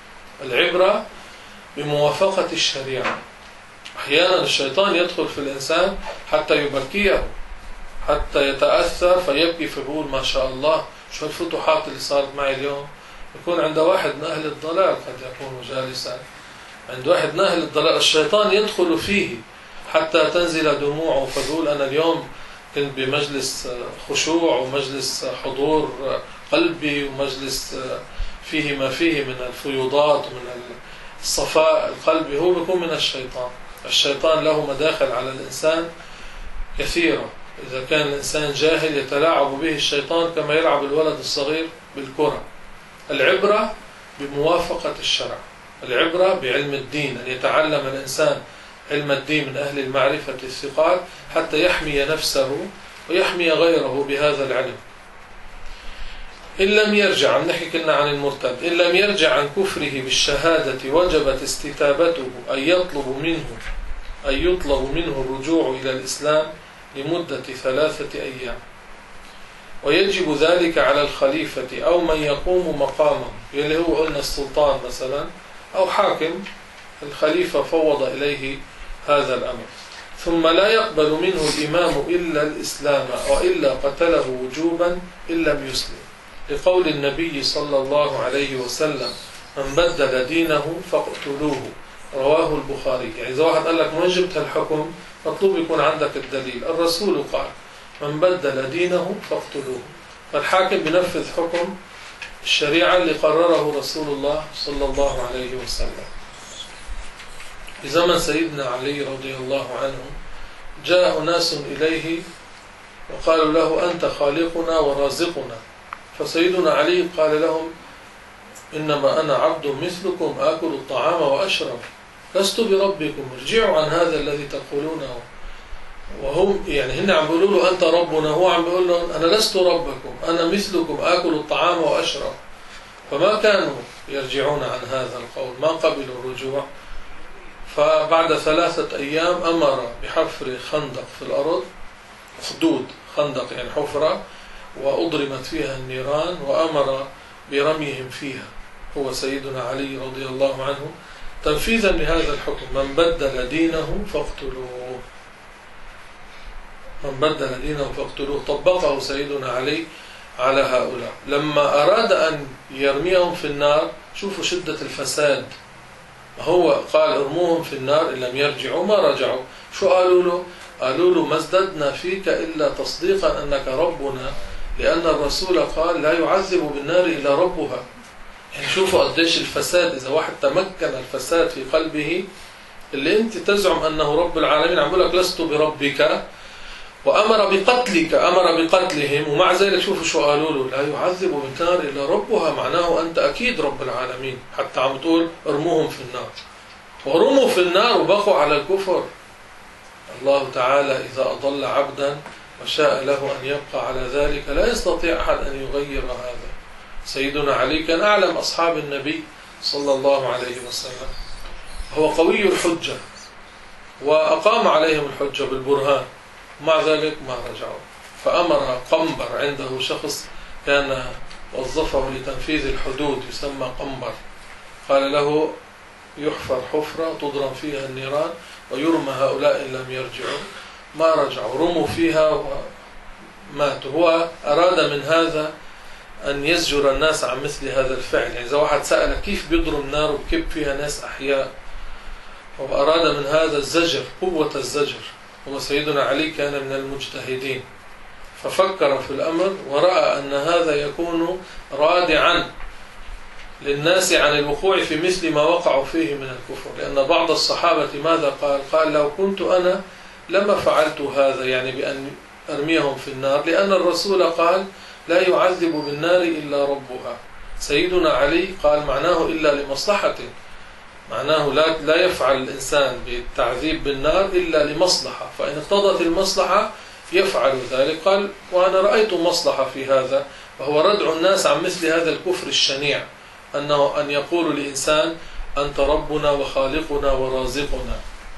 العبرة بموافقة الشريعة. أحيانا الشيطان يدخل في الإنسان حتى يبكيه، حتى يتأثر فيبكي فيقول ما شاء الله شو الفتوحات اللي صارت معي اليوم. يكون عند واحد من أهل الضلال، قد يكون جالسا عند واحد من أهل الضلال، الشيطان يدخل فيه حتى تنزل دموعه فيقول أنا اليوم كنت بمجلس خشوع ومجلس حضور قلبي ومجلس فيه ما فيه من الفيوضات ومن الصفاء القلبي. هو بيكون من الشيطان. الشيطان له مداخل على الإنسان كثيرة. إذا كان الإنسان جاهل يتلاعب به الشيطان كما يلعب الولد الصغير بالكرة. العبرة بموافقة الشرع، العبرة بعلم الدين، أن يتعلم الإنسان علم الدين من أهل المعرفة الثقات حتى يحمي نفسه ويحمي غيره بهذا العلم. إن لم يرجع، نحكي كنا عن المرتد، إن لم يرجع عن كفره بالشهادة وجبت استتابته أن يطلب منه الرجوع إلى الإسلام لمدة 3 أيام. ويجب ذلك على الخليفة أو من يقوم مقامه، يلي هو قلنا السلطان مثلا أو حاكم. الخليفة فوض إليه هذا الأمر. ثم لا يقبل منه الإمام إلا الإسلام وإلا قتله وجوبا إن لم يسلم، لقول النبي صلى الله عليه وسلم من بدل دينه فاقتلوه رواه البخاري. يعني إذا واحد قال لك ما جبت هالحكم مطلوب يكون عندك الدليل. الرسول قال من بدل دينه فاقتلوه. فالحاكم بنفذ حكم الشريعة اللي قرره رسول الله صلى الله عليه وسلم. في زمن سيدنا علي رضي الله عنه جاء ناس إليه وقالوا له أنت خالقنا ورازقنا. فسيدنا علي قال لهم إنما أنا عبد مثلكم آكل الطعام وأشرب لست بربكم، ارجعوا عن هذا الذي تقولونه. وهم يعني هن عم بيقولوا له أنت ربنا، هو عم بيقول لهم أنا لست ربكم، أنا مثلكم آكل الطعام وأشرب. فما كانوا يرجعون عن هذا القول، ما قبلوا الرجوع. فبعد 3 أيام أمر بحفر خندق في الأرض، خدود خندق يعني حفرة، وأضرمت فيها النيران، وأمر برميهم فيها هو سيدنا علي رضي الله عنه تنفيذا لهذا الحكم. من بدل دينه فاقتلوه، من بدل دينه فاقتلوه. طبقه سيدنا علي على هؤلاء. لما أراد أن يرميهم في النار، شوفوا شدة الفساد، هو قال ارموهم في النار إن لم يرجعوا، ما رجعوا. شو قالوا له؟ قالوا له ما ازددنا فيك إلا تصديقا أنك ربنا، لأن الرسول قال لا يعذب بالنار إلا ربها. يعني شوفوا قديش الفساد. إذا واحد تمكن الفساد في قلبه، اللي أنت تزعم أنه رب العالمين عم يقول لك لست بربك، وأمر بقتلك، أمر بقتلهم، ومع ذلك شوفوا شو قالوا له لا يعذب بالنار إلا ربها، معناه أنت أكيد رب العالمين، حتى عم تقول ارموهم في النار. ورموا في النار وبقوا على الكفر. الله تعالى إذا أضل عبدا وشاء له أن يبقى على ذلك لا يستطيع أحد أن يغير هذا. سيدنا علي كان أعلم أصحاب النبي صلى الله عليه وسلم، هو قوي الحجة وأقام عليهم الحجة بالبرهان، مع ذلك ما رجعوا. فأمر قنبر، عنده شخص كان وظفه لتنفيذ الحدود يسمى قنبر، قال له يحفر حفرة تضرم فيها النيران ويرمى هؤلاء إن لم يرجعوا. ما رجعوا، رموا فيها وماتوا. هو أراد من هذا أن يزجر الناس عن مثل هذا الفعل. يعني إذا واحد سأل كيف بيضرب نار وبكب فيها ناس أحياء، هو أراد من هذا الزجر، قوة الزجر. هو سيدنا علي كان من المجتهدين، ففكر في الأمر ورأى أن هذا يكون رادعا للناس عن الوقوع في مثل ما وقعوا فيه من الكفر. لأن بعض الصحابة ماذا قال؟ قال لو كنت أنا لما فعلت هذا، يعني بأن أرميهم في النار، لأن الرسول قال لا يعذب بالنار إلا ربها. سيدنا علي قال معناه إلا لمصلحته، معناه لا يفعل الإنسان بالتعذيب بالنار إلا لمصلحة، فإن اقتضت المصلحة يفعل ذلك. قال وأنا رأيت مصلحة في هذا، وهو ردع الناس عن مثل هذا الكفر الشنيع، أنه أن يقول لإنسان أنت ربنا وخالقنا ورازقنا.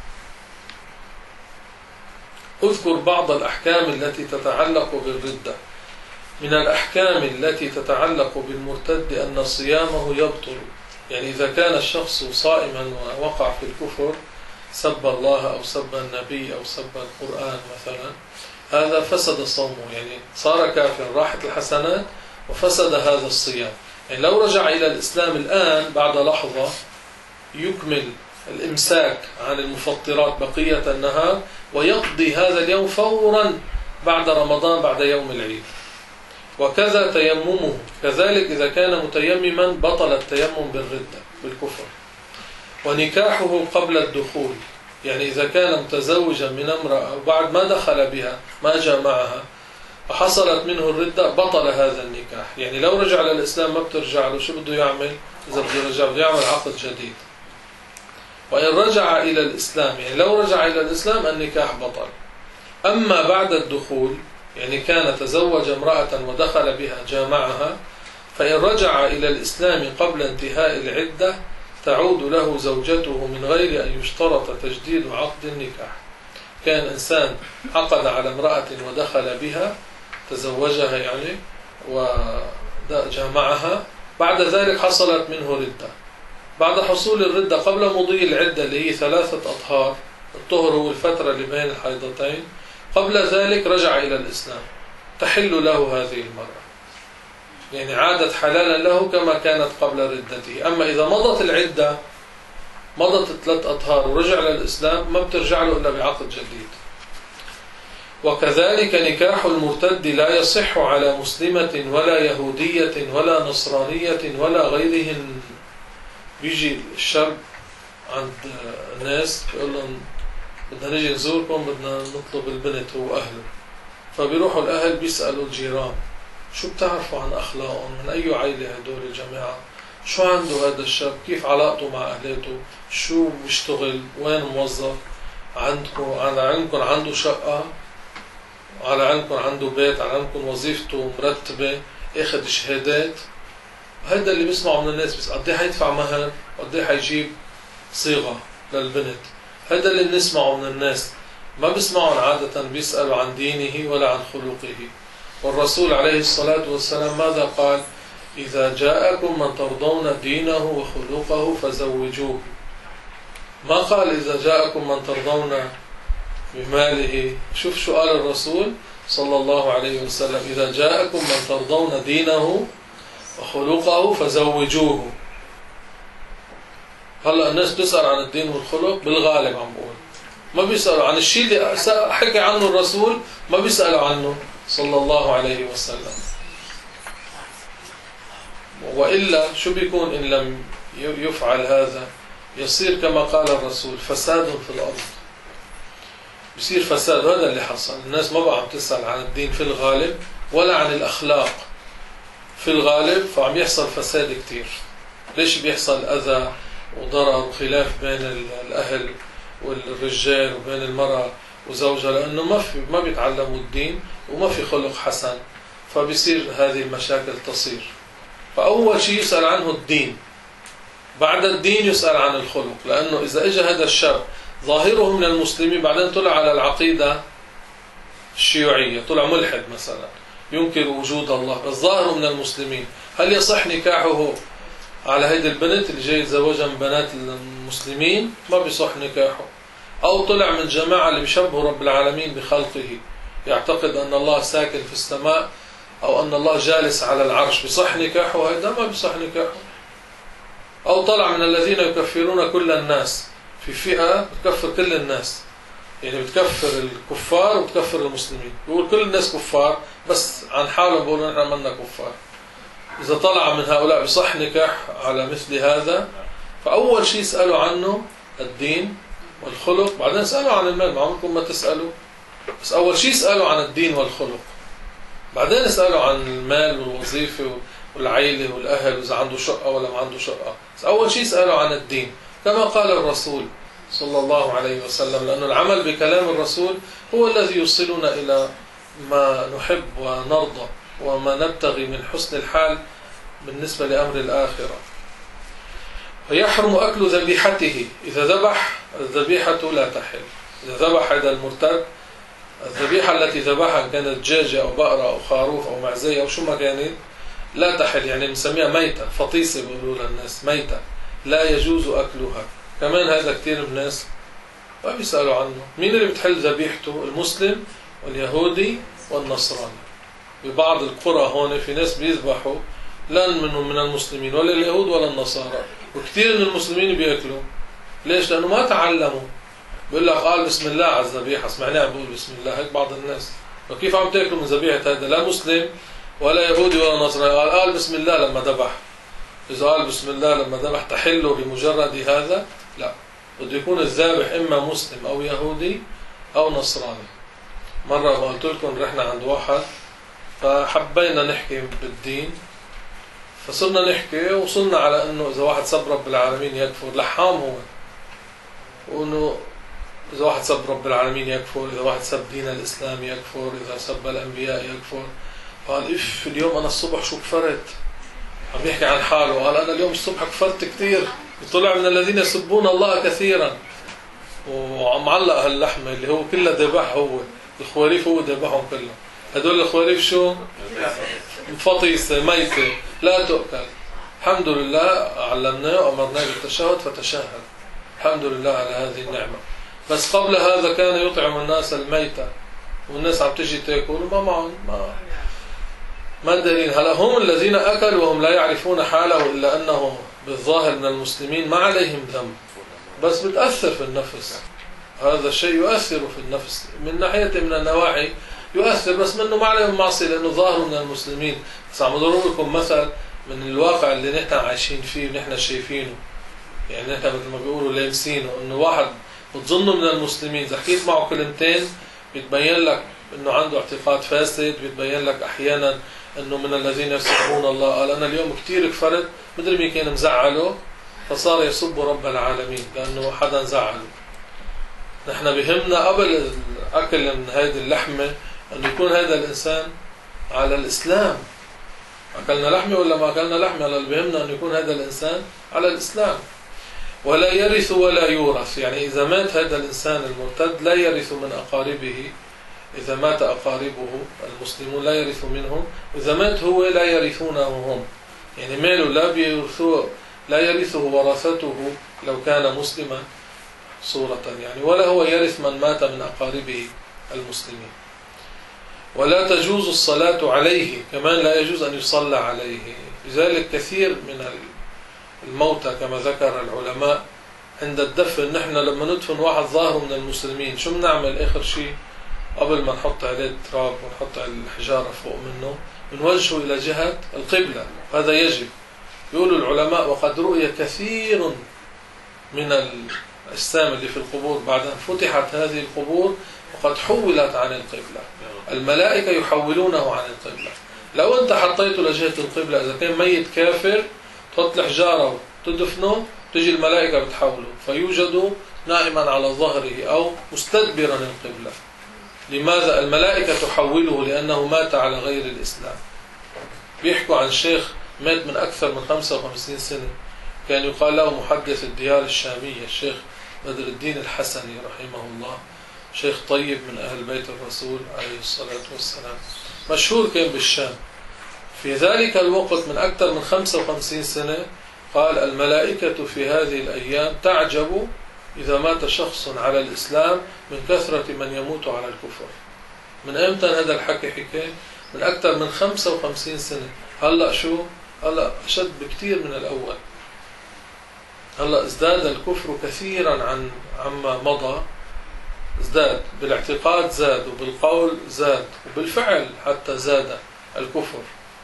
أذكر بعض الأحكام التي تتعلق بالردة. من الأحكام التي تتعلق بالمرتد أن صيامه يبطل. يعني إذا كان الشخص صائما ووقع في الكفر، سب الله أو سب النبي أو سب القرآن مثلا، هذا فسد صومه، يعني صار كافر، راحت الحسنات وفسد هذا الصيام. يعني لو رجع إلى الإسلام الآن بعد لحظة يكمل الإمساك عن المفطرات بقية النهار، ويقضي هذا اليوم فورا بعد رمضان بعد يوم العيد. وكذا تيممه، كذلك إذا كان متيمما بطل التيمم بالردة بالكفر. ونكاحه قبل الدخول، يعني إذا كان متزوجا من امرأة وبعد ما دخل بها ما جامعها فحصلت منه الردة بطل هذا النكاح. يعني لو رجع للإسلام ما بترجع له، شو بده يعمل؟ إذا بده يرجع بده يعمل عقد جديد. وإن رجع إلى الإسلام، يعني لو رجع إلى الإسلام النكاح بطل. أما بعد الدخول، يعني كان تزوج امرأة ودخل بها جامعها، فإن رجع إلى الإسلام قبل انتهاء العدة تعود له زوجته من غير أن يشترط تجديد عقد النكاح. كان إنسان عقد على امرأة ودخل بها، تزوجها يعني وجامعها، بعد ذلك حصلت منه ردة. بعد حصول الردة قبل مضي العدة اللي هي 3 أطهار، الطهر هو الفترة اللي بين الحيضتين، قبل ذلك رجع إلى الإسلام، تحل له هذه المرأة، يعني عادت حلالا له كما كانت قبل ردته. أما إذا مضت العدة مضت 3 أطهار ورجع للإسلام ما بترجع له إلا بعقد جديد. وكذلك نكاح المرتد لا يصح على مسلمة ولا يهودية ولا نصرانية ولا غيرهن. بيجي الشاب عند الناس بيقول لهم بدنا نيجي نزوركم، بدنا نطلب البنت هو وأهله، فبيروحوا الأهل بيسألوا الجيران شو بتعرفوا عن أخلاقهم، من أي عائلة هدول الجماعة، شو عنده هذا الشاب، كيف علاقته مع أهلاته، شو بيشتغل، وين موظف، عندكم على علمكم عنده شقة، على علمكم عنده بيت، على علمكم وظيفته مرتبة، اخذ شهادات. هذا اللي بيسمعه من الناس، بس قد ايه حيدفع مهر، قد ايه حيجيب صيغة للبنت. هذا اللي بنسمعه من الناس، ما بيسمعون عادة بيسألوا عن دينه ولا عن خلقه. والرسول عليه الصلاة والسلام ماذا قال؟ إذا جاءكم من ترضون دينه وخلقه فزوجوه. ما قال إذا جاءكم من ترضون بماله. شوف شو قال الرسول صلى الله عليه وسلم، إذا جاءكم من ترضون دينه وخلقه فزوجوه. هلأ الناس بتسأل عن الدين والخلق بالغالب، عم بقول ما بيسألوا عن الشيء اللي حكى عنه الرسول، ما بيسألوا عنه صلى الله عليه وسلم. وإلا شو بيكون إن لم يفعل هذا؟ يصير كما قال الرسول فساد في الأرض، بيصير فساد. هذا اللي حصل، الناس ما بقى عم تسأل عن الدين في الغالب ولا عن الأخلاق في الغالب، فعم يحصل فساد كتير. ليش بيحصل أذى وضرر وخلاف بين الأهل والرجال وبين المرأة وزوجها؟ لأنه ما بيتعلموا الدين وما في خلق حسن، فبيصير هذه المشاكل تصير. فأول شيء يسأل عنه الدين، بعد الدين يسأل عن الخلق. لأنه إذا إجا هذا الشاب ظاهره من المسلمين بعدين طلع على العقيدة الشيوعية، طلع ملحد مثلا ينكر وجود الله، بس ظاهره من المسلمين، هل يصح نكاحه على هيدي البنت اللي جاي يتزوجها من بنات المسلمين؟ ما بيصح نكاحه. أو طلع من جماعة اللي بيشبهوا رب العالمين بخلقه، يعتقد أن الله ساكن في السماء أو أن الله جالس على العرش، بيصح نكاحه؟ هذا ما بيصح نكاحه. أو طلع من الذين يكفرون كل الناس، في فئة بتكفر كل الناس، يعني بتكفر الكفار وبتكفر المسلمين، بيقول كل الناس كفار بس عن حاله بيقولوا نحن منا كفار. إذا طلع من هؤلاء بصح نكاح على مثل هذا؟ فأول شيء اسألوا عنه الدين والخلق، بعدين اسألوا عن المال. ما عمركم ما تسألوا، بس أول شيء اسألوا عن الدين والخلق، بعدين اسألوا عن المال والوظيفة والعائلة والأهل وإذا عنده شقة ولا ما عنده شقة. بس أول شيء اسألوا عن الدين كما قال الرسول صلى الله عليه وسلم، لأن العمل بكلام الرسول هو الذي يوصلنا إلى ما نحب ونرضى وما نبتغي من حسن الحال بالنسبة لأمر الآخرة. فيحرم أكل ذبيحته، إذا ذبح الذبيحة لا تحل. إذا ذبح هذا المرتد الذبيحة التي ذبحها كانت دجاجة أو بقرة أو خروف أو معزية أو شو ما كانت لا تحل، يعني بنسميها ميتة، فطيسة بيقولوا للناس ميتة، لا يجوز أكلها. كمان هذا كتير من الناس ما بيسألوا عنه. مين اللي بتحل ذبيحته؟ المسلم واليهودي والنصراني. ببعض القرى هون في ناس بيذبحوا لن منهم من المسلمين ولا اليهود ولا النصارى، وكثير من المسلمين بيأكلوا. ليش؟ لأنه ما تعلموا. بيقول لك قال بسم الله على الذبيحة، سمعناه بقول بسم الله. هيك بعض الناس وكيف عم تاكلوا من ذبيحة هذا؟ لا مسلم ولا يهودي ولا نصراني. قال بسم الله لما ذبح. إذا قال بسم الله لما ذبح تحله بمجرد هذا؟ لا، بده يكون الذابح إما مسلم أو يهودي أو نصراني. مرة قلت لكم رحنا عند واحد فحبينا نحكي بالدين، فصرنا نحكي وصلنا على أنه إذا واحد سب رب العالمين يكفر. لحام هو، وأنه إذا واحد سب رب العالمين يكفر، إذا واحد سب دين الإسلام يكفر، إذا سب الأنبياء يكفر. قال إف اليوم أنا الصبح شو كفرت، عم يحكي عن حاله. قال أنا اليوم الصبح كفرت كثير، طلع من الذين يسبون الله كثيرا، وعم علق هاللحمة اللي هو كلها ذبح، هو الخواريف هو ذبحهم كلهم. هدول الخواريف شو؟ فطيسة ميتة لا تؤكل. الحمد لله علمناه وأمرناه بالتشهد فتشهد، الحمد لله على هذه النعمة. بس قبل هذا كان يطعم الناس الميتة، والناس عم تجي تاكل وما معهم ما دارين. هلا هم الذين أكلوا وهم لا يعرفون حاله، إلا أنه بالظاهر من المسلمين ما عليهم ذنب، بس بتأثر في النفس. هذا الشيء يؤثر في النفس من ناحية من النواحي يؤثر، بس منه ما عليهم معصية لأنه ظاهر من المسلمين. بس عم أضرب لكم مثل من الواقع اللي نحن عايشين فيه ونحن شايفينه. يعني نحن مثل ما بيقولوا لامسينه، إنه واحد بتظنه من المسلمين إذا حكيت معه كلمتين بيتبين لك إنه عنده اعتقاد فاسد، بيتبين لك أحيانا إنه من الذين يسبحون الله. قال أنا اليوم كتير كفرت، مدري مين كان مزعله فصار يسب رب العالمين لأنه حدا زعله. نحن بهمنا قبل الأكل من هذه اللحمة أن يكون هذا الإنسان على الإسلام. أكلنا لحمة ولا ما أكلنا لحمة، هلا بهمنا أن يكون هذا الإنسان على الإسلام. ولا يرث ولا يورث، يعني إذا مات هذا الإنسان المرتد لا يرث من أقاربه. إذا مات أقاربه المسلمون لا يرث منهم، إذا مات هو لا يرثونه هم. يعني ماله لا يرثه ورثته لو كان مسلما صورة يعني، ولا هو يرث من مات من أقاربه المسلمين. ولا تجوز الصلاة عليه، كمان لا يجوز أن يصلى عليه. لذلك كثير من الموتى كما ذكر العلماء عند الدفن، نحن لما ندفن واحد ظاهر من المسلمين شو بنعمل آخر شيء قبل ما نحط عليه التراب ونحط الحجارة فوق منه؟ بنوجهه إلى جهة القبلة. هذا يجب. يقول العلماء وقد رؤي كثير من الأجسام اللي في القبور بعد أن فتحت هذه القبور وقد حولت عن القبلة. الملائكة يحولونه عن القبلة. لو أنت حطيته لجهة القبلة، إذا كان ميت كافر تحط الحجارة وتدفنه، تجي الملائكة بتحوله فيوجد نائما على ظهره أو مستدبرا القبلة. لماذا؟ الملائكة تحوله لأنه مات على غير الإسلام. بيحكوا عن شيخ مات من أكثر من 55 سنة، كان يقال له محدث الديار الشامية، الشيخ بدر الدين الحسني رحمه الله، شيخ طيب من أهل بيت الرسول عليه الصلاة والسلام، مشهور كان بالشام. في ذلك الوقت من أكثر من 55 سنة قال الملائكة في هذه الأيام تعجب إذا مات شخص على الإسلام من كثرة من يموت على الكفر. من أمتى هذا الحكي حكاية؟ من أكثر من 55 سنة. هلأ شو؟ هلأ أشد بكثير من الأول. هلأ ازداد الكفر كثيرا عما مضى. ازداد بالاعتقاد زاد، وبالقول زاد، وبالفعل حتى زاد الكفر.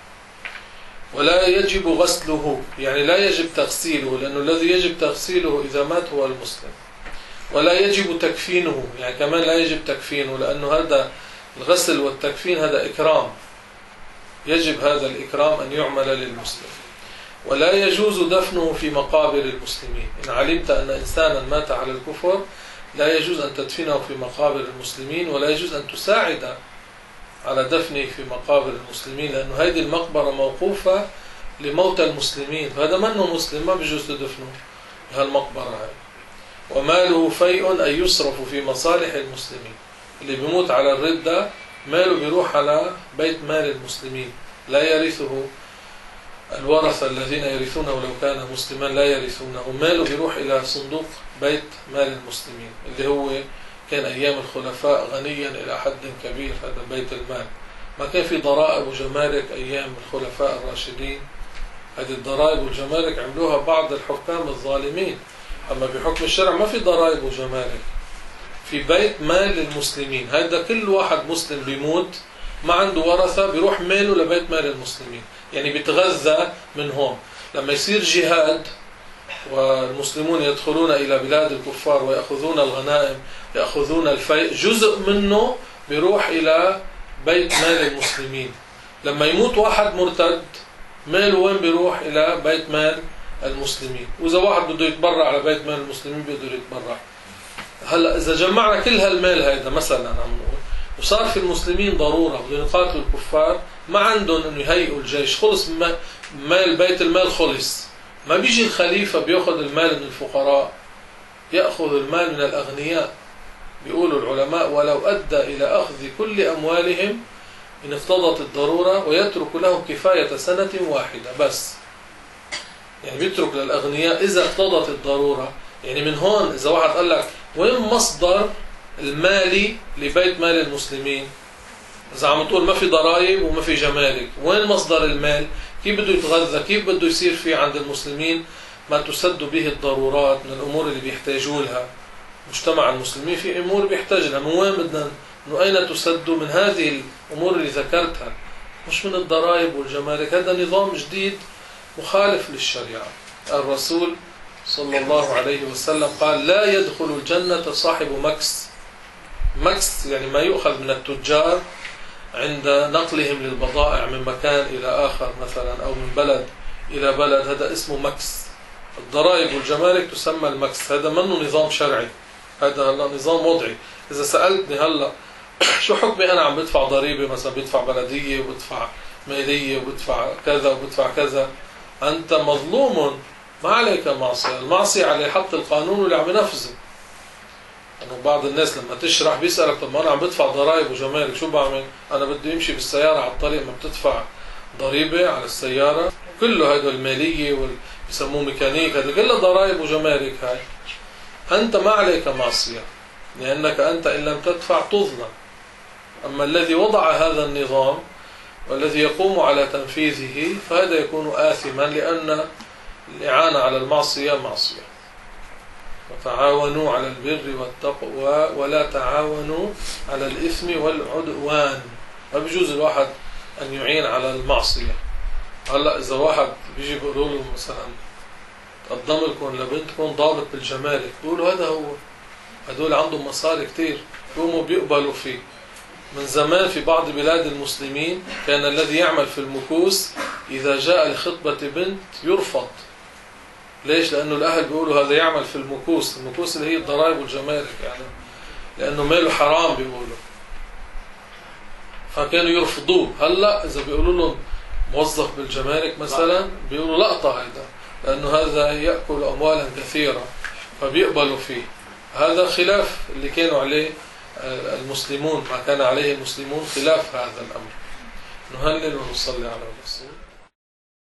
ولا يجب غسله، يعني لا يجب تغسيله، لأنه الذي يجب تغسيله إذا مات هو المسلم. ولا يجب تكفينه، يعني كمان لا يجب تكفينه، لأنه هذا الغسل والتكفين هذا إكرام، يجب هذا الإكرام أن يعمل للمسلم. ولا يجوز دفنه في مقابر المسلمين. إن علمت أن إنسانا مات على الكفر لا يجوز أن تدفنه في مقابر المسلمين، ولا يجوز أن تساعد على دفنه في مقابر المسلمين، لأنه هذه المقبرة موقوفة لموتى المسلمين، فهذا منه مسلم ما بيجوز تدفنه بهالمقبرة هاي. وماله فيء أي يصرف في مصالح المسلمين. اللي بيموت على الردة ماله بيروح على بيت مال المسلمين، لا يرثه الورثة الذين يرثونه لو كان مسلما، لا يرثونه. ماله بيروح إلى صندوق بيت مال المسلمين اللي هو كان أيام الخلفاء غنيا إلى حد كبير. هذا بيت المال ما كان في ضرائب وجمارك أيام الخلفاء الراشدين. هذه الضرائب والجمارك عملوها بعض الحكام الظالمين، أما بحكم الشرع ما في ضرائب وجمارك، في بيت مال المسلمين. هذا كل واحد مسلم بيموت ما عنده ورثة بيروح ماله لبيت مال المسلمين، يعني بيتغذى من هون. لما يصير جهاد والمسلمون يدخلون إلى بلاد الكفار ويأخذون الغنائم، يأخذون الفيء، جزء منه بيروح إلى بيت مال المسلمين. لما يموت واحد مرتد ماله وين بيروح؟ إلى بيت مال المسلمين. وإذا واحد بده يتبرع على بيت مال المسلمين بيقدر يتبرع. هلا إذا جمعنا كل هالمال هذا مثلا عم نقول وصار في المسلمين ضرورة بدهم يقاتلوا الكفار، ما عندهم إنه يهيئوا الجيش، خلص مال بيت المال خلص، ما بيجي الخليفة بيأخذ المال من الفقراء، يأخذ المال من الأغنياء. بيقولوا العلماء ولو أدى إلى أخذ كل أموالهم إن اقتضت الضرورة، ويترك لهم كفاية سنة واحدة بس. يعني بيترك للأغنياء إذا اقتضت الضرورة. يعني من هون إذا واحد قال لك وين مصدر المالي لبيت مال المسلمين؟ إذا عم تقول ما في ضرائب وما في جمارك، وين مصدر المال؟ كيف بده يتغذى؟ كيف بده يصير فيه عند المسلمين ما تسد به الضرورات من الأمور اللي بيحتاجوا لها مجتمع المسلمين. في أمور بيحتاج لها، من وين بدنا، من أين تسد؟ من هذه الأمور اللي ذكرتها، مش من الضرائب والجمارك. هذا نظام جديد مخالف للشريعة. الرسول صلى الله عليه وسلم قال: لا يدخل الجنة صاحب مكس. مكس يعني ما يؤخذ من التجار عند نقلهم للبضائع من مكان إلى آخر مثلا، أو من بلد إلى بلد، هذا اسمه مكس. الضرائب والجمارك تسمى المكس. هذا منه نظام شرعي، هذا هلا نظام وضعي. إذا سألتني هلا شو حكمي أنا عم بدفع ضريبة مثلا، بدفع بلدية وبدفع مالية وبدفع كذا وبدفع كذا، أنت مظلوم، ما عليك معصية. المعصية عليه حط القانون واللي عم ينفذه. يعني بعض الناس لما تشرح بيسألك: طب ما أنا عم بدفع ضرائب وجمارك، شو بعمل؟ أنا بدي أمشي بالسيارة على الطريق، ما بتدفع ضريبة على السيارة؟ كله هذا المالية بيسموه ميكانيك، هذا كله ضرائب وجمارك. هاي أنت ما عليك معصية، لأنك أنت إن لم تدفع تظلم. أما الذي وضع هذا النظام والذي يقوم على تنفيذه فهذا يكون آثما، لأن الإعانة على المعصية معصية. وتعاونوا على البر والتقوى ولا تعاونوا على الإثم والعدوان. ما بيجوز الواحد أن يعين على المعصية. هلا إذا واحد بيجي بيقولوا له مثلا: قدم لكم لبنتكم ضابط بالجمارك، بيقولوا هذا هو، هدول عندهم مصاري كتير، يقوموا بيقبلوا فيه. من زمان في بعض بلاد المسلمين كان الذي يعمل في المكوس إذا جاء لخطبة بنت يرفض. ليش؟ لأنه الأهل بيقولوا هذا يعمل في المكوس. المكوس اللي هي الضرائب والجمارك، يعني لأنه ماله حرام بيقولوا، فكانوا يرفضوه. هلأ إذا بيقولوا لهم موظف بالجمارك مثلا بيقولوا لقطة هذا، لأنه هذا يأكل أموالا كثيرة، فبيقبلوا فيه. هذا خلاف اللي كانوا عليه المسلمون، ما كان عليه المسلمون خلاف هذا الأمر. نهلل ونصلي على الرسول.